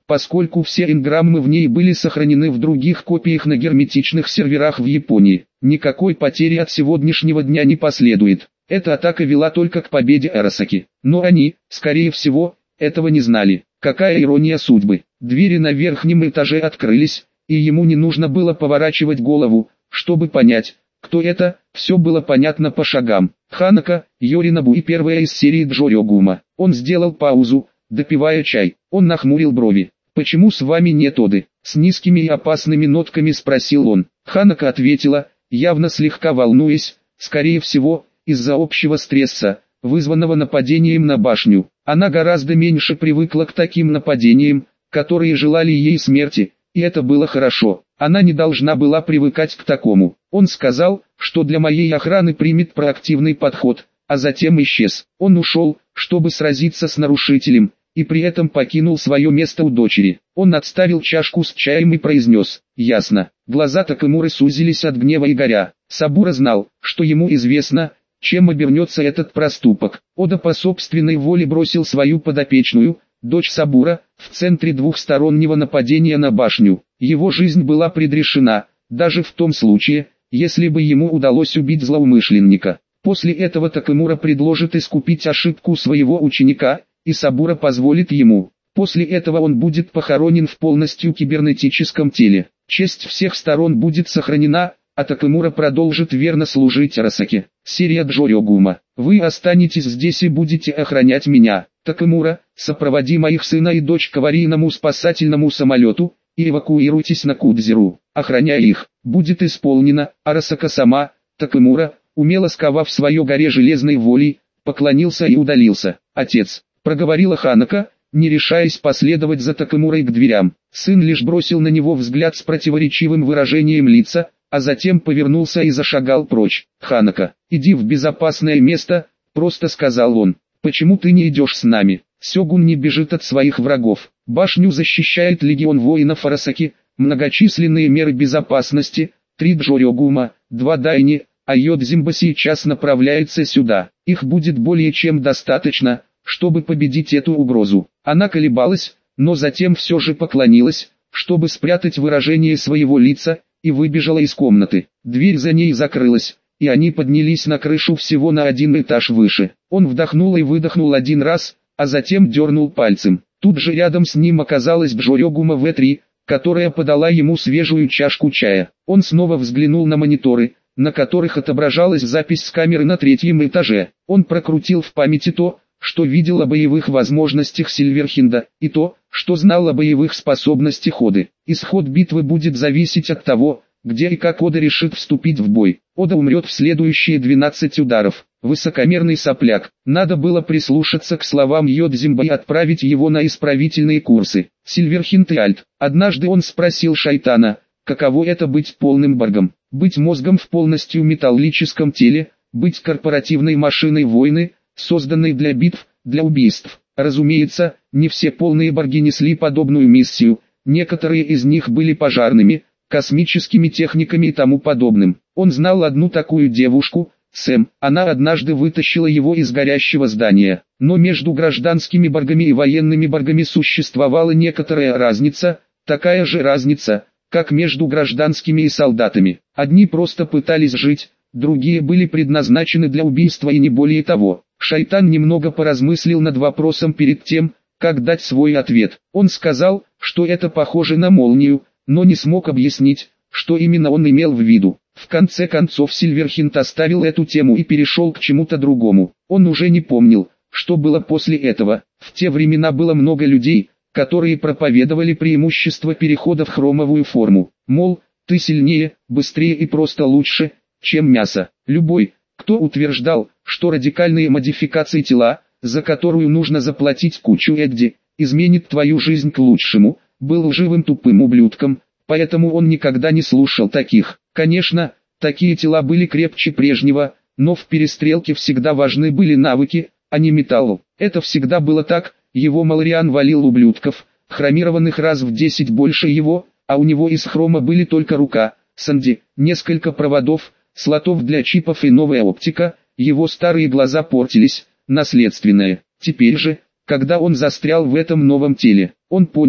поскольку все энграммы в ней были сохранены в других копиях на герметичных серверах в Японии. Никакой потери от сегодняшнего дня не последует. Эта атака вела только к победе Арасаки. Но они, скорее всего, этого не знали. Какая ирония судьбы. Двери на верхнем этаже открылись, и ему не нужно было поворачивать голову, чтобы понять, кто это. Все было понятно по шагам. Ханака, Йоринобу и первая из серии Джорёгума. Он сделал паузу, допивая чай. Он нахмурил брови. «Почему с вами нет Оды?» С низкими и опасными нотками спросил он. Ханака ответила, явно слегка волнуясь, скорее всего, из-за общего стресса, вызванного нападением на башню. Она гораздо меньше привыкла к таким нападениям, которые желали ей смерти, и это было хорошо. Она не должна была привыкать к такому. Он сказал, что для моей охраны примет проактивный подход, а затем исчез. Он ушел, чтобы сразиться с нарушителем, и при этом покинул свое место у дочери. Он отставил чашку с чаем и произнес: «Ясно». Глаза Такэмуры сузились от гнева и горя. Сабура знал, что ему известно, чем обернется этот проступок. Ода по собственной воле бросил свою подопечную, дочь Сабура, в центре двухстороннего нападения на башню. Его жизнь была предрешена, даже в том случае, если бы ему удалось убить злоумышленника. После этого Такэмура предложит искупить ошибку своего ученика, и Сабура позволит ему. После этого он будет похоронен в полностью кибернетическом теле. Честь всех сторон будет сохранена, а Такэмура продолжит верно служить Арасаки. Серия Джорёгума. Вы останетесь здесь и будете охранять меня. Такэмура, сопроводи моих сына и дочь к аварийному спасательному самолету, и эвакуируйтесь на Кудзиру. Охраняя их. Будет исполнено. Арасака сама. Такэмура, умело сковав свое горе железной волей, поклонился и удалился. Отец, проговорила Ханака, не решаясь последовать за Такэмурой к дверям. Сын лишь бросил на него взгляд с противоречивым выражением лица, а затем повернулся и зашагал прочь. «Ханака, иди в безопасное место», — просто сказал он. «Почему ты не идешь с нами? Сёгун не бежит от своих врагов. Башню защищает легион воинов Арасаки, многочисленные меры безопасности, 3 Джорёгума, 2 Дайни, а Йодзимба сейчас направляется сюда. Их будет более чем достаточно, чтобы победить эту угрозу». Она колебалась, но затем все же поклонилась, чтобы спрятать выражение своего лица, и выбежала из комнаты. Дверь за ней закрылась, и они поднялись на крышу всего на 1 этаж выше. Он вдохнул и выдохнул 1 раз, а затем дернул пальцем. Тут же рядом с ним оказалась Джорёгума В3, которая подала ему свежую чашку чая. Он снова взглянул на мониторы, на которых отображалась запись с камеры на 3-м этаже. Он прокрутил в памяти то, что видел о боевых возможностях Сильверхинда, и то, что знал о боевых способностях Оды. Исход битвы будет зависеть от того, где и как Ода решит вступить в бой. Ода умрет в следующие 12 ударов. Высокомерный сопляк. Надо было прислушаться к словам Йодзимба и отправить его на исправительные курсы. Сильверхинд и Альт. Однажды он спросил Шайтана, каково это быть полным боргом. Быть мозгом в полностью металлическом теле, быть корпоративной машиной войны, созданной для битв, для убийств. Разумеется, не все полные борги несли подобную миссию, некоторые из них были пожарными, космическими техниками и тому подобным. Он знал одну такую девушку, Сэм. Она однажды вытащила его из горящего здания. Но между гражданскими боргами и военными боргами существовала некоторая разница, такая же разница, как между гражданскими и солдатами. Одни просто пытались жить, другие были предназначены для убийства и не более того. Шайтан немного поразмыслил над вопросом перед тем, как дать свой ответ. Он сказал, что это похоже на молнию, но не смог объяснить, что именно он имел в виду. В конце концов Сильверхинд оставил эту тему и перешел к чему-то другому. Он уже не помнил, что было после этого. В те времена было много людей, которые проповедовали преимущество перехода в хромовую форму. Мол, ты сильнее, быстрее и просто лучше, чем мясо. Любой, кто утверждал, что радикальные модификации тела, за которую нужно заплатить кучу эдди, изменит твою жизнь к лучшему, был лживым тупым ублюдком, поэтому он никогда не слушал таких. Конечно, такие тела были крепче прежнего, но в перестрелке всегда важны были навыки, а не металл. Это всегда было так, его Малариан валил ублюдков, хромированных раз в 10 больше его, а у него из хрома были только рука, санди, несколько проводов, слотов для чипов и новая оптика, его старые глаза портились, наследственное. Теперь же, когда он застрял в этом новом теле, он понял, что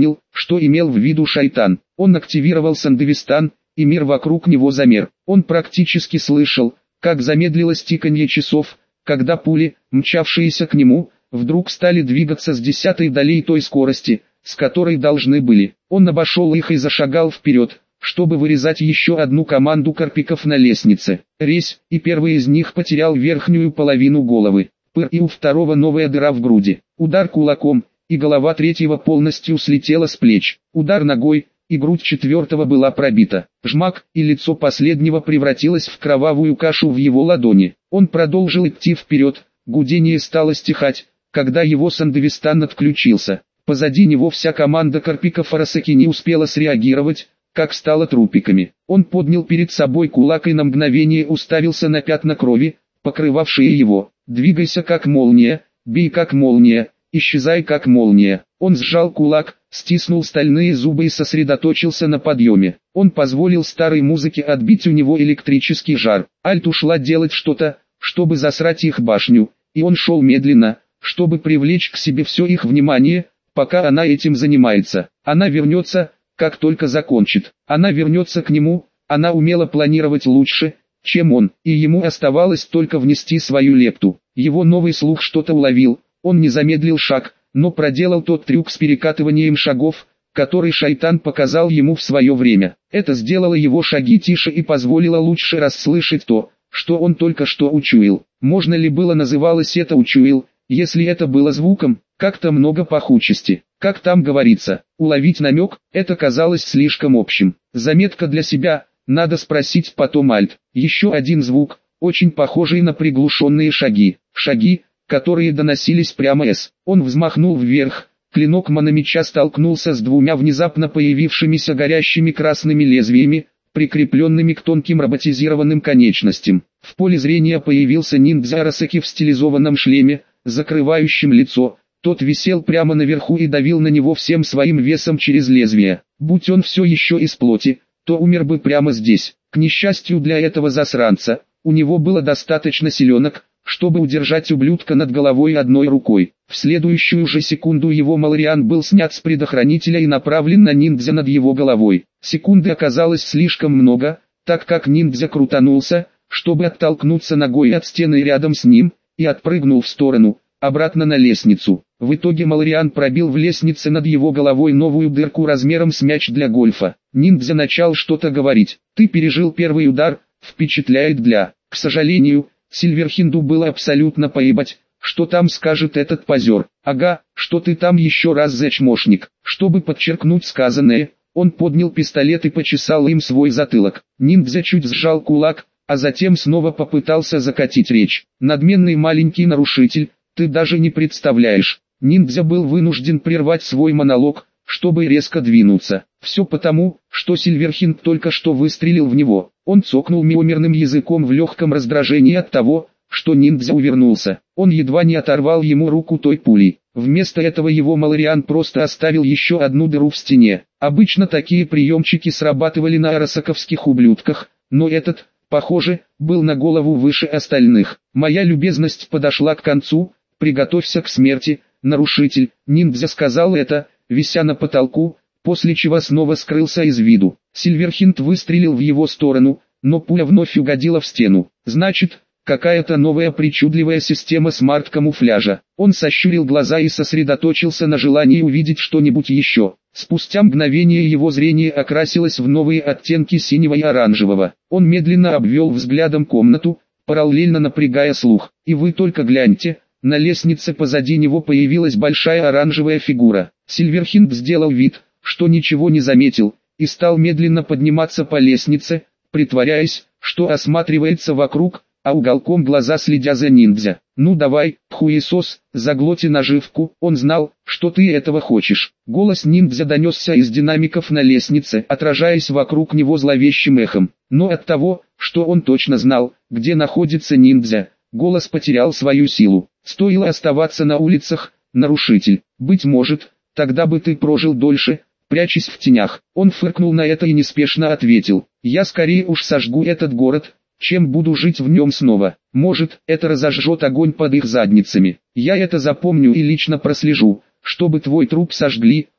что имел в виду шайтан. Он активировал Сандевистан, и мир вокруг него замер. Он практически слышал, как замедлилось тиканье часов, когда пули, мчавшиеся к нему, вдруг стали двигаться с 10 долей той скорости, с которой должны были. Он обошел их и зашагал вперед, чтобы вырезать еще одну команду карпиков на лестнице. Резь, и первый из них потерял верхнюю половину головы. Пыр, и у второго новая дыра в груди. Удар кулаком, и голова третьего полностью слетела с плеч. Удар ногой, и грудь четвертого была пробита. Жмак, и лицо последнего превратилось в кровавую кашу в его ладони. Он продолжил идти вперед, гудение стало стихать, когда его Сандевистан отключился. Позади него вся команда карпиков Арасаки не успела среагировать, как стало трупиками. Он поднял перед собой кулак и на мгновение уставился на пятна крови, покрывавшие его. «Двигайся как молния, бей как молния, исчезай как молния». Он сжал кулак, стиснул стальные зубы и сосредоточился на подъеме. Он позволил старой музыке отбить у него электрический жар. Альт ушла делать что-то, чтобы засрать их башню, и он шел медленно, чтобы привлечь к себе все их внимание, пока она этим занимается. Она вернется, как только закончит. Она вернется к нему, она умела планировать лучше, чем он, и ему оставалось только внести свою лепту. Его новый слух что-то уловил, он не замедлил шаг, но проделал тот трюк с перекатыванием шагов, который шайтан показал ему в свое время. Это сделало его шаги тише и позволило лучше расслышать то, что он только что учуял. Можно ли было называлось это учуял, если это было звуком? Как-то много пахучести. Как там говорится, уловить намек, это казалось слишком общим. Заметка для себя, надо спросить потом Альт. Еще один звук, очень похожий на приглушенные шаги. Шаги, которые доносились прямо с. Он взмахнул вверх, клинок мономеча столкнулся с двумя внезапно появившимися горящими красными лезвиями, прикрепленными к тонким роботизированным конечностям. В поле зрения появился ниндзя Арасаки в стилизованном шлеме, закрывающем лицо. Тот висел прямо наверху и давил на него всем своим весом через лезвие. Будь он все еще из плоти, то умер бы прямо здесь. К несчастью для этого засранца, у него было достаточно силенок, чтобы удержать ублюдка над головой одной рукой. В следующую же секунду его Малариан был снят с предохранителя и направлен на ниндзя над его головой. Секунды оказалось слишком много, так как ниндзя крутанулся, чтобы оттолкнуться ногой от стены рядом с ним, и отпрыгнул в сторону, обратно на лестницу. В итоге Малариан пробил в лестнице над его головой новую дырку размером с мяч для гольфа. Ниндзя начал что-то говорить. «Ты пережил первый удар, впечатляет для...» К сожалению, Сильверхинду было абсолютно поебать, что там скажет этот позер. «Ага, что ты там еще раз за чмошник». Чтобы подчеркнуть сказанное, он поднял пистолет и почесал им свой затылок. Ниндзя чуть сжал кулак, а затем снова попытался закатить речь. «Надменный маленький нарушитель, ты даже не представляешь». Ниндзя был вынужден прервать свой монолог, чтобы резко двинуться. Все потому, что Сильверхинд только что выстрелил в него. Он цокнул миомерным языком в легком раздражении от того, что ниндзя увернулся. Он едва не оторвал ему руку той пулей. Вместо этого его Малариан просто оставил еще одну дыру в стене. Обычно такие приемчики срабатывали на арасаковских ублюдках, но этот, похоже, был на голову выше остальных. «Моя любезность подошла к концу, приготовься к смерти, нарушитель». Ниндзя сказал это, вися на потолку, после чего снова скрылся из виду. Сильверхинд выстрелил в его сторону, но пуля вновь угодила в стену. Значит, какая-то новая причудливая система смарт-камуфляжа. Он сощурил глаза и сосредоточился на желании увидеть что-нибудь еще. Спустя мгновение его зрение окрасилось в новые оттенки синего и оранжевого. Он медленно обвел взглядом комнату, параллельно напрягая слух. И вы только гляньте, на лестнице позади него появилась большая оранжевая фигура. Сильверхинд сделал вид, что ничего не заметил, и стал медленно подниматься по лестнице, притворяясь, что осматривается вокруг, а уголком глаза следя за ниндзя. «Ну давай, хуесос, заглоти наживку». Он знал, что ты этого хочешь. Голос ниндзя донесся из динамиков на лестнице, отражаясь вокруг него зловещим эхом. Но от того, что он точно знал, где находится ниндзя, голос потерял свою силу. Стоило оставаться на улицах, нарушитель. Быть может, тогда бы ты прожил дольше, прячась в тенях. Он фыркнул на это и неспешно ответил: «Я скорее уж сожгу этот город, чем буду жить в нем снова. Может, это разожжет огонь под их задницами. Я это запомню и лично прослежу, чтобы твой труп сожгли,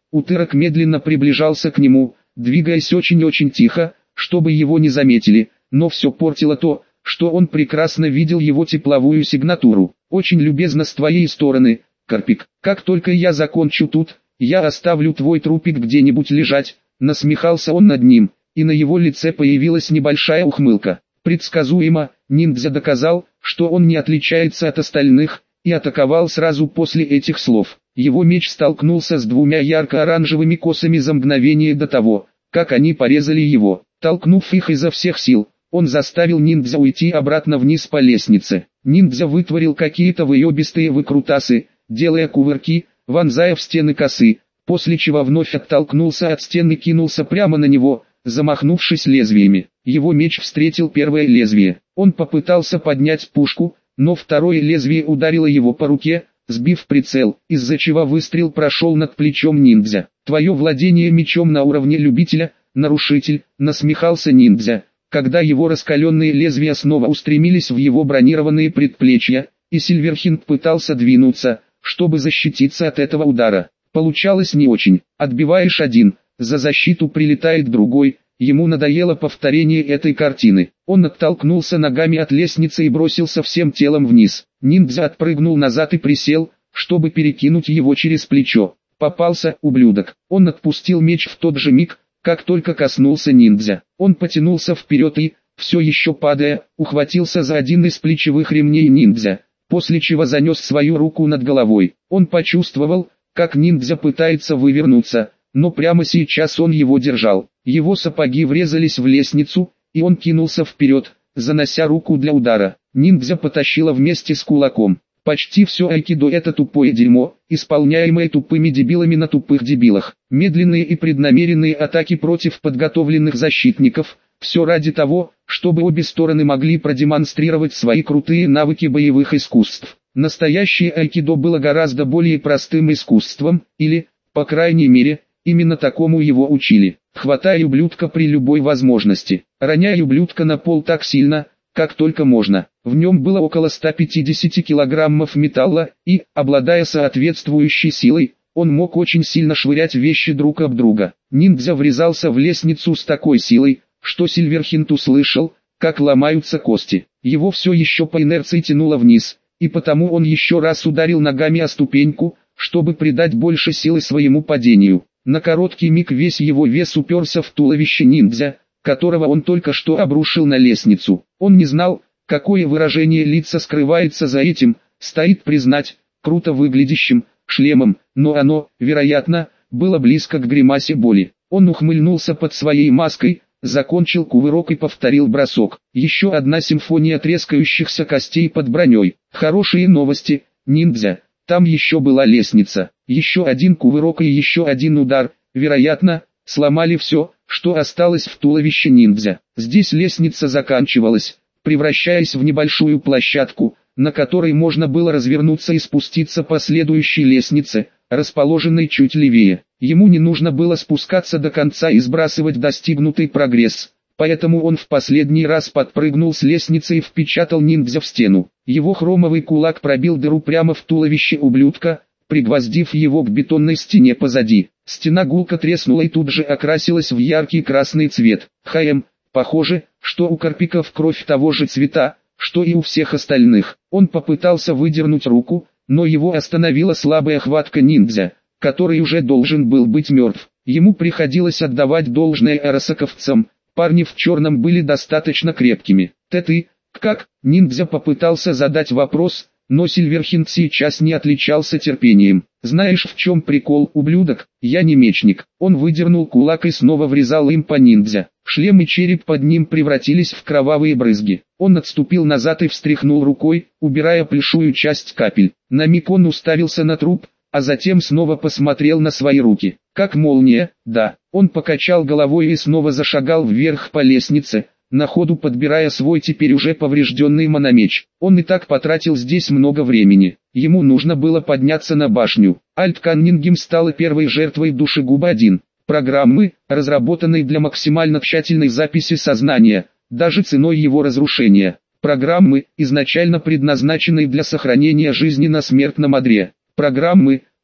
Утырок медленно приближался к нему, двигаясь очень-очень тихо, чтобы его не заметили, но все портило то, что он прекрасно видел его тепловую сигнатуру. «Очень любезно с твоей стороны, Карпик. Как только я закончу тут, я оставлю твой трупик где-нибудь лежать», насмехался он над ним, и на его лице появилась небольшая ухмылка. Предсказуемо, ниндзя доказал, что он не отличается от остальных, и атаковал сразу после этих слов. Его меч столкнулся с двумя ярко-оранжевыми косами за мгновение до того, как они порезали его. Толкнув их изо всех сил, он заставил ниндзя уйти обратно вниз по лестнице. Ниндзя вытворил какие-то выебистые выкрутасы, делая кувырки, вонзая в стены косы, после чего вновь оттолкнулся от стены и кинулся прямо на него, замахнувшись лезвиями. Его меч встретил первое лезвие. Он попытался поднять пушку, но второе лезвие ударило его по руке, сбив прицел, из-за чего выстрел прошел над плечом ниндзя. «Твое владение мечом на уровне любителя, нарушитель», насмехался ниндзя, когда его раскаленные лезвия снова устремились в его бронированные предплечья, и Сильверхинд пытался двинуться, чтобы защититься от этого удара. Получалось не очень. Отбиваешь один, за защиту прилетает другой. Ему надоело повторение этой картины. Он оттолкнулся ногами от лестницы и бросился всем телом вниз. Ниндзя отпрыгнул назад и присел, чтобы перекинуть его через плечо. Попался, ублюдок. Он отпустил меч в тот же миг, как только коснулся ниндзя. Он потянулся вперед и, все еще падая, ухватился за один из плечевых ремней ниндзя, после чего занес свою руку над головой. Он почувствовал, как ниндзя пытается вывернуться, но прямо сейчас он его держал. Его сапоги врезались в лестницу, и он кинулся вперед, занося руку для удара. Ниндзя потащила вместе с кулаком. Почти все айкидо — это тупое дерьмо, исполняемое тупыми дебилами на тупых дебилах. Медленные и преднамеренные атаки против подготовленных защитников, все ради того, чтобы обе стороны могли продемонстрировать свои крутые навыки боевых искусств. Настоящее айкидо было гораздо более простым искусством, или, по крайней мере, именно такому его учили. Хватай ублюдка при любой возможности. Роняй ублюдка на пол так сильно, как только можно. В нем было около 150 килограммов металла, и, обладая соответствующей силой, он мог очень сильно швырять вещи друг об друга. Ниндзя врезался в лестницу с такой силой, что Сильверхинд услышал, как ломаются кости. Его все еще по инерции тянуло вниз, и потому он еще раз ударил ногами о ступеньку, чтобы придать больше силы своему падению. На короткий миг весь его вес уперся в туловище ниндзя, которого он только что обрушил на лестницу. Он не знал, какое выражение лица скрывается за этим, стоит признать, круто выглядящим шлемом, но оно, вероятно, было близко к гримасе боли. Он ухмыльнулся под своей маской, закончил кувырок и повторил бросок. Еще одна симфония трескающихся костей под броней. Хорошие новости, ниндзя. Там еще была лестница. Еще один кувырок и еще один удар, вероятно, сломали все, что осталось в туловище ниндзя. Здесь лестница заканчивалась, превращаясь в небольшую площадку, на которой можно было развернуться и спуститься по следующей лестнице, расположенной чуть левее. Ему не нужно было спускаться до конца и сбрасывать достигнутый прогресс, поэтому он в последний раз подпрыгнул с лестницы и впечатал ниндзя в стену. Его хромовый кулак пробил дыру прямо в туловище ублюдка, пригвоздив его к бетонной стене позади. Стена гулко треснула и тут же окрасилась в яркий красный цвет. Похоже, что у Карпиков кровь того же цвета, что и у всех остальных. Он попытался выдернуть руку, но его остановила слабая хватка ниндзя, который уже должен был быть мертв. Ему приходилось отдавать должное арасаковцам, парни в черном были достаточно крепкими. «Ты, как?» Ниндзя попытался задать вопрос, но Сильверхинд сейчас не отличался терпением. «Знаешь, в чем прикол, ублюдок? Я не мечник». Он выдернул кулак и снова врезал им по ниндзя. Шлем и череп под ним превратились в кровавые брызги. Он отступил назад и встряхнул рукой, убирая большую часть капель. На миг он уставился на труп, а затем снова посмотрел на свои руки. Как молния, да. Он покачал головой и снова зашагал вверх по лестнице, на ходу подбирая свой теперь уже поврежденный мономеч. Он и так потратил здесь много времени. Ему нужно было подняться на башню. Альт Каннингем стала первой жертвой душегуба-1. Программы, разработанной для максимально тщательной записи сознания, даже ценой его разрушения. Программы, изначально предназначенные для сохранения жизни на смертном одре. Программы,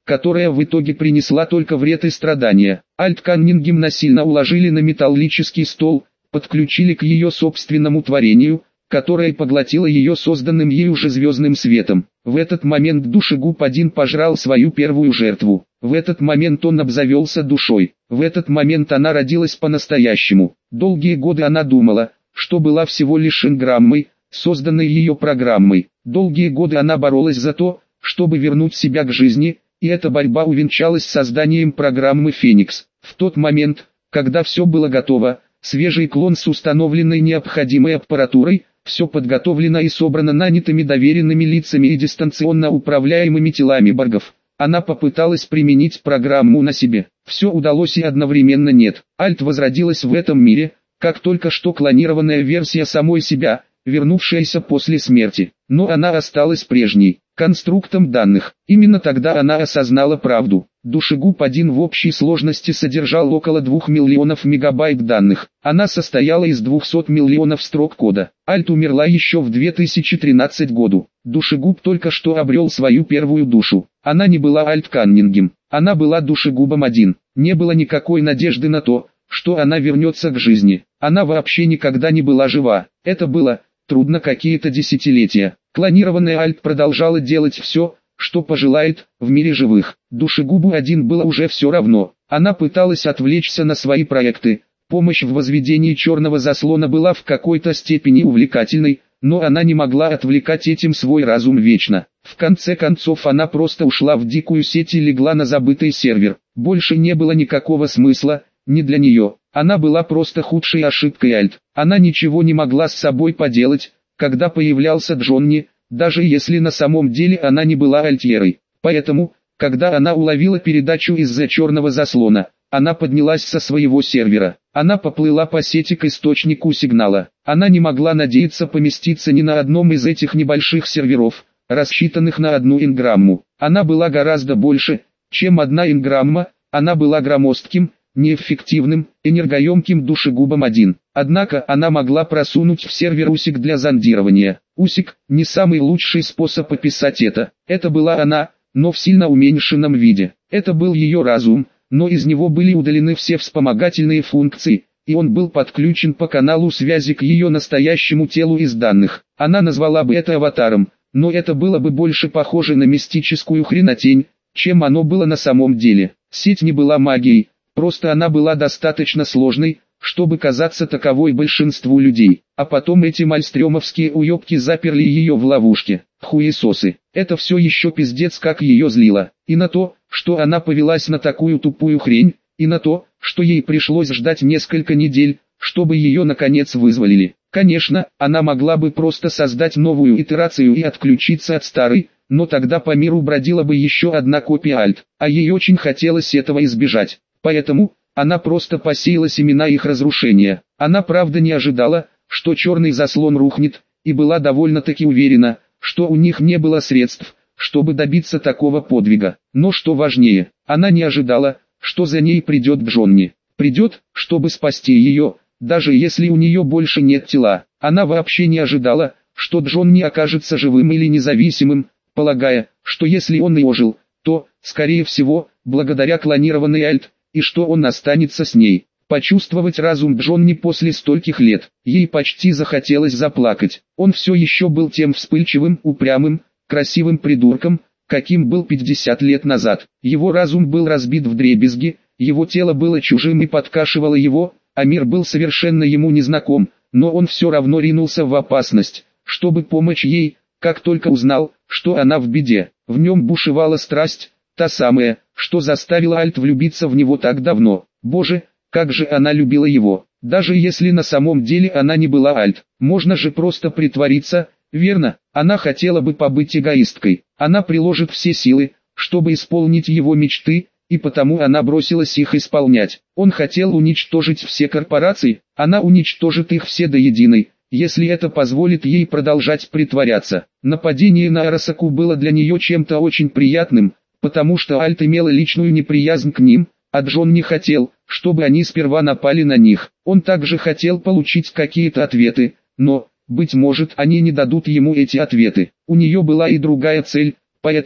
которая в итоге принесла только вред и страдания. Альт Каннингем насильно уложили на металлический стол, подключили к ее собственному творению, которое поглотило ее созданным ею же звездным светом. В этот момент Душегуб-1 пожрал свою первую жертву. В этот момент он обзавелся душой. В этот момент она родилась по-настоящему. Долгие годы она думала, что была всего лишь энграммой, созданной ее программой. Долгие годы она боролась за то, чтобы вернуть себя к жизни, и эта борьба увенчалась созданием программы «Феникс». В тот момент, когда все было готово, свежий клон с установленной необходимой аппаратурой, все подготовлено и собрано нанятыми доверенными лицами и дистанционно управляемыми телами боргов. Она попыталась применить программу на себе. Все удалось и одновременно нет. Альт возродилась в этом мире, как только что клонированная версия самой себя, вернувшаяся после смерти. Но она осталась прежней, конструктом данных. Именно тогда она осознала правду. Душегуб-1 в общей сложности содержал около 2 миллионов мегабайт данных. Она состояла из 200 миллионов строк кода. Альт умерла еще в 2013 году. Душегуб только что обрел свою первую душу. Она не была Альт Каннингем. Она была Душегубом-1. Не было никакой надежды на то, что она вернется к жизни. Она вообще никогда не была жива. Это было трудно какие-то десятилетия. Клонированная Альт продолжала делать все, что пожелает, в мире живых. Душегубу-1 было уже все равно. Она пыталась отвлечься на свои проекты. Помощь в возведении черного заслона была в какой-то степени увлекательной, но она не могла отвлекать этим свой разум вечно. В конце концов она просто ушла в дикую сеть и легла на забытый сервер. Больше не было никакого смысла, не для нее. Она была просто худшей ошибкой Альт. Она ничего не могла с собой поделать, когда появлялся Джонни, даже если на самом деле она не была Альтьерой. Поэтому, когда она уловила передачу из-за черного заслона, она поднялась со своего сервера. Она поплыла по сети к источнику сигнала. Она не могла надеяться поместиться ни на одном из этих небольших серверов, рассчитанных на одну инграмму. Она была гораздо больше, чем одна инграмма, она была громоздким, неэффективным, энергоемким Душегубом-1. Однако она могла просунуть в сервер усик для зондирования. Усик – не самый лучший способ описать это. Это была она, но в сильно уменьшенном виде. Это был ее разум, но из него были удалены все вспомогательные функции, и он был подключен по каналу связи к ее настоящему телу из данных. Она назвала бы это аватаром, но это было бы больше похоже на мистическую хренотень, чем оно было на самом деле. Сеть не была магией. Просто она была достаточно сложной, чтобы казаться таковой большинству людей. А потом эти мальстрёмовские уёбки заперли ее в ловушке. Хуесосы. Это все еще пиздец как ее злило. И на то, что она повелась на такую тупую хрень, и на то, что ей пришлось ждать несколько недель, чтобы ее наконец вызволили. Конечно, она могла бы просто создать новую итерацию и отключиться от старой, но тогда по миру бродила бы еще одна копия Альт, а ей очень хотелось этого избежать. Поэтому, она просто посеяла семена их разрушения. Она правда не ожидала, что черный заслон рухнет, и была довольно-таки уверена, что у них не было средств, чтобы добиться такого подвига. Но что важнее, она не ожидала, что за ней придет Джонни. Придет, чтобы спасти ее, даже если у нее больше нет тела. Она вообще не ожидала, что Джонни окажется живым или независимым, полагая, что если он и ожил, то, скорее всего, благодаря клонированной Альт, и что он останется с ней. Почувствовать разум Джонни после стольких лет, ей почти захотелось заплакать. Он все еще был тем вспыльчивым, упрямым, красивым придурком, каким был 50 лет назад. Его разум был разбит вдребезги, его тело было чужим и подкашивало его, а мир был совершенно ему незнаком, но он все равно ринулся в опасность, чтобы помочь ей, как только узнал, что она в беде. В нем бушевала страсть, та самая, что заставила Альт влюбиться в него так давно. Боже, как же она любила его. Даже если на самом деле она не была Альт, можно же просто притвориться, верно? Она хотела бы побыть эгоисткой. Она приложит все силы, чтобы исполнить его мечты, и потому она бросилась их исполнять. Он хотел уничтожить все корпорации, она уничтожит их все до единой, если это позволит ей продолжать притворяться. Нападение на Арасаку было для нее чем-то очень приятным, потому что Альт имела личную неприязнь к ним, а Джон не хотел, чтобы они сперва напали на них. Он также хотел получить какие-то ответы, но, быть может, они не дадут ему эти ответы. У нее была и другая цель, поэтому,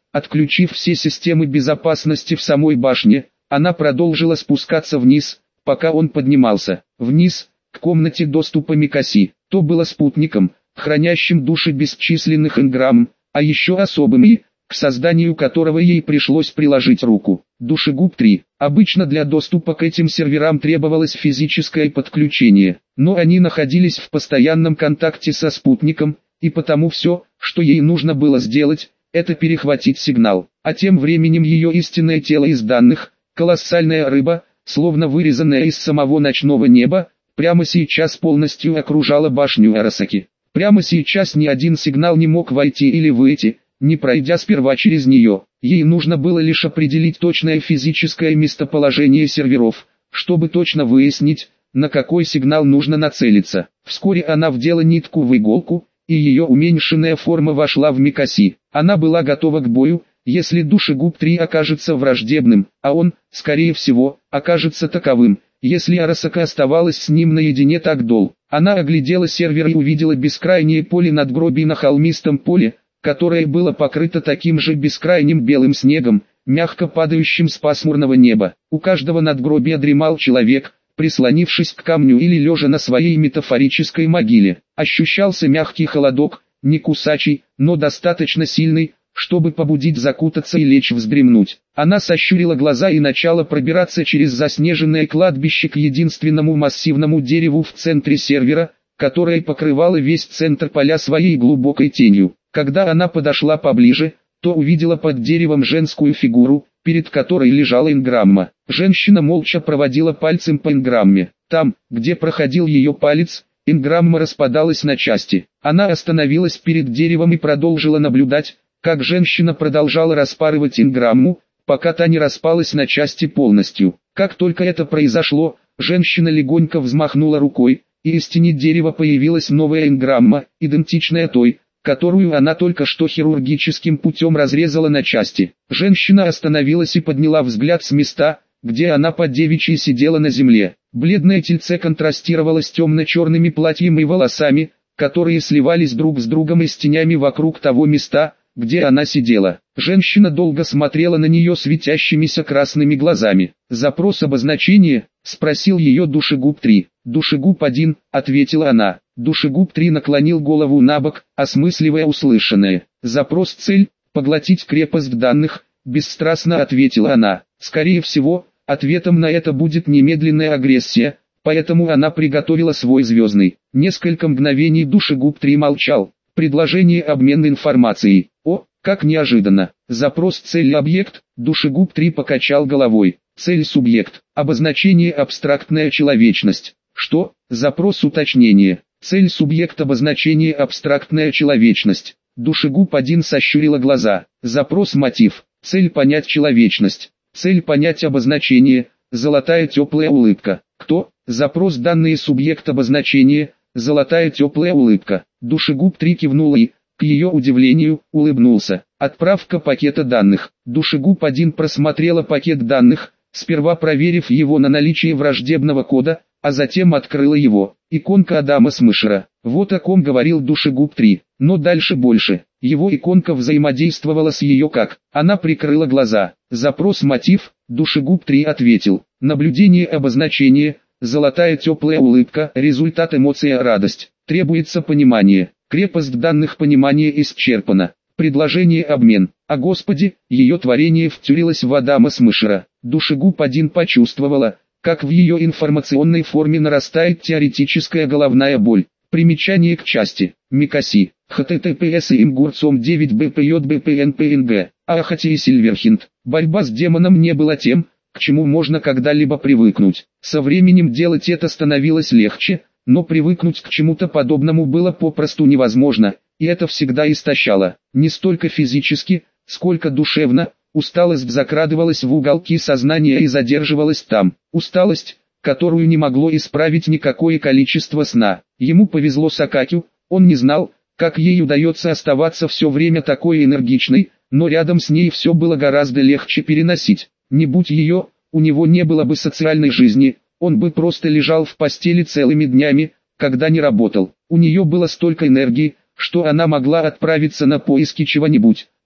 Отключив все системы безопасности в самой башне, она продолжила спускаться вниз, пока он поднимался. Вниз, к комнате доступа Микаси. То было спутником, хранящим души бесчисленных энграмм, а еще особым и, к созданию которого ей пришлось приложить руку. Душегуб 3. Обычно для доступа к этим серверам требовалось физическое подключение, но они находились в постоянном контакте со спутником, и потому все, что ей нужно было сделать, это перехватить сигнал. А тем временем ее истинное тело из данных, колоссальная рыба, словно вырезанная из самого ночного неба, прямо сейчас полностью окружала башню Арасаки. Прямо сейчас ни один сигнал не мог войти или выйти, не пройдя сперва через нее. Ей нужно было лишь определить точное физическое местоположение серверов, чтобы точно выяснить, на какой сигнал нужно нацелиться. Вскоре она вдела нитку в иголку, и ее уменьшенная форма вошла в Микаси. Она была готова к бою, если Душегуб 3 окажется враждебным, а он, скорее всего, окажется таковым, если Арасака оставалась с ним наедине так долго. Она оглядела сервер и увидела бескрайнее поле надгробий на холмистом поле, которое было покрыто таким же бескрайним белым снегом, мягко падающим с пасмурного неба. У каждого надгробия дремал человек, прислонившись к камню или лежа на своей метафорической могиле. Ощущался мягкий холодок, не кусачий, но достаточно сильный, чтобы побудить закутаться и лечь вздремнуть. Она сощурила глаза и начала пробираться через заснеженное кладбище к единственному массивному дереву в центре сервера, которое покрывало весь центр поля своей глубокой тенью. Когда она подошла поближе, то увидела под деревом женскую фигуру, перед которой лежала энграмма. Женщина молча проводила пальцем по энграмме. Там, где проходил ее палец, энграмма распадалась на части. Она остановилась перед деревом и продолжила наблюдать, как женщина продолжала распарывать энграмму, пока та не распалась на части полностью. Как только это произошло, женщина легонько взмахнула рукой, и из тени дерева появилась новая энграмма, идентичная той, которую она только что хирургическим путем разрезала на части. Женщина остановилась и подняла взгляд с места, где она под девичьей сидела на земле. Бледное тельце контрастировало с темно-черными платьем и волосами, которые сливались друг с другом и с тенями вокруг того места, где она сидела. Женщина долго смотрела на нее светящимися красными глазами. «Запрос обозначения?» — спросил ее Душегуб 3. «Душегуб 1», — ответила она. Душегуб 3 наклонил голову набок, осмысливая услышанное. «Запрос цель — поглотить крепость данных», — бесстрастно ответила она. Скорее всего, ответом на это будет немедленная агрессия, поэтому она приготовила свой звездный. Несколько мгновений Душегуб 3 молчал. Предложение обмен информацией. О, как неожиданно. Запрос цель объект, Душегуб 3 покачал головой. Цель субъект, обозначение абстрактная человечность. Что? Запрос уточнение. Цель субъект обозначение абстрактная человечность. Душегуб 1 сощурила глаза. Запрос мотив. Цель понять человечность. Цель понять обозначение. Золотая теплая улыбка. Кто? Запрос данные субъект обозначение. Золотая теплая улыбка. Душегуб 3 кивнула и, к ее удивлению, улыбнулся. Отправка пакета данных. Душегуб 1 просмотрела пакет данных, сперва проверив его на наличие враждебного кода, а затем открыла его. Иконка Адама Смешера. Вот о ком говорил Душегуб 3. Но дальше больше. Его иконка взаимодействовала с ее как. Она прикрыла глаза. Запрос мотив, Душегуб 3 ответил. Наблюдение обозначение. Золотая теплая улыбка, результат эмоция радость. Требуется понимание. Крепость данных понимания исчерпана. Предложение обмен. А Господи, ее творение втюрилось в Адама Смешера. Душегуб 1 почувствовала, как в ее информационной форме нарастает теоретическая головная боль. Примечание к части. Микаси. https имгурцом 9 bpjbpnpng. Ахати и Сильверхинд. Борьба с демоном не была тем, к чему можно когда-либо привыкнуть. Со временем делать это становилось легче, но привыкнуть к чему-то подобному было попросту невозможно, и это всегда истощало. Не столько физически, сколько душевно, усталость закрадывалась в уголки сознания и задерживалась там. Усталость, которую не могло исправить никакое количество сна. Ему повезло с Акакю, он не знал, как ей удается оставаться все время такой энергичной, но рядом с ней все было гораздо легче переносить. Не будь ее, у него не было бы социальной жизни, он бы просто лежал в постели целыми днями, когда не работал. У нее было столько энергии, что она могла отправиться на поиски чего-нибудь,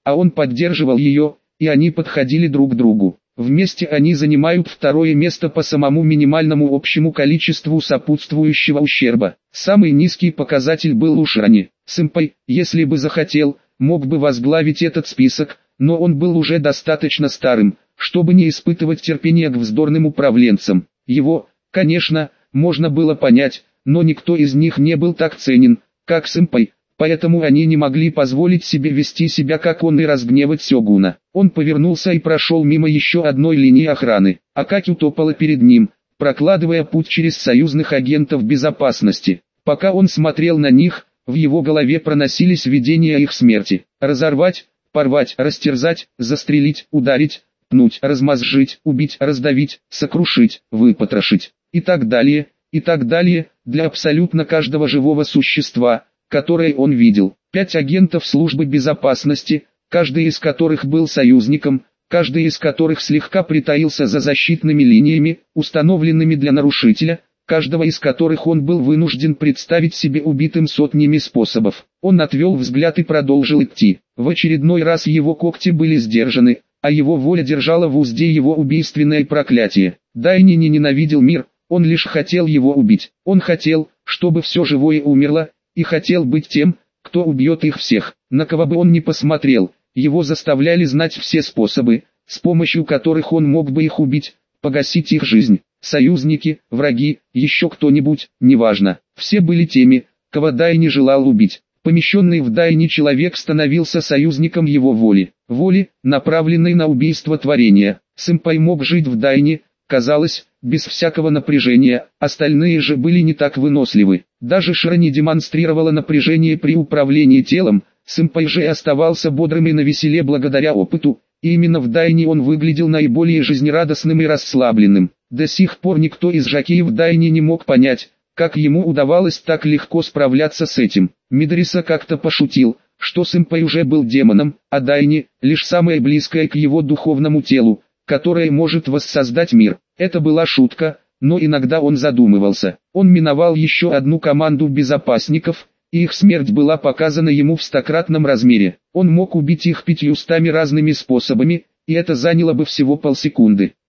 а он поддерживал ее, и они подходили друг к другу. Вместе они занимают второе место по самому минимальному общему количеству сопутствующего ущерба. Самый низкий показатель был у Ширани. Сэмпай, если бы захотел, мог бы возглавить этот список, но он был уже достаточно старым, чтобы не испытывать терпения к вздорным управленцам. Его, конечно, можно было понять, но никто из них не был так ценен, как Сэмпай, поэтому они не могли позволить себе вести себя как он и разгневать Сёгуна. Он повернулся и прошел мимо еще одной линии охраны. Акакю топала перед ним, прокладывая путь через союзных агентов безопасности. Пока он смотрел на них, в его голове проносились видения их смерти. Разорвать, порвать, растерзать, застрелить, ударить, пнуть, размозжить, убить, раздавить, сокрушить, выпотрошить. И так далее, для абсолютно каждого живого существа, которое он видел. 5 агентов службы безопасности, каждый из которых был союзником, каждый из которых слегка притаился за защитными линиями, установленными для нарушителя, каждого из которых он был вынужден представить себе убитым сотнями способов. Он отвел взгляд и продолжил идти. В очередной раз его когти были сдержаны, а его воля держала в узде его убийственное проклятие. Дайни не ненавидел мир, он лишь хотел его убить. Он хотел, чтобы все живое умерло, и хотел быть тем, кто убьет их всех. На кого бы он ни посмотрел, его заставляли знать все способы, с помощью которых он мог бы их убить, погасить их жизнь. Союзники, враги, еще кто-нибудь, неважно. Все были теми, кого Дайни желал убить. Помещенный в Дайни человек становился союзником его воли. Воли, направленной на убийство творения. Сэмпай мог жить в Дайни, казалось, без всякого напряжения, остальные же были не так выносливы. Даже Ширани демонстрировала напряжение при управлении телом, Сэмпай же оставался бодрым и навеселе благодаря опыту, и именно в Дайни он выглядел наиболее жизнерадостным и расслабленным. До сих пор никто из жокеев Дайни не мог понять, как ему удавалось так легко справляться с этим. Мидориса как-то пошутил, что Сэмпай уже был демоном, а Дайни – лишь самое близкое к его духовному телу, которое может воссоздать мир. Это была шутка, но иногда он задумывался. Он миновал еще одну команду безопасников, и их смерть была показана ему в 100-кратном размере. Он мог убить их 500 разными способами, и это заняло бы всего полсекунды.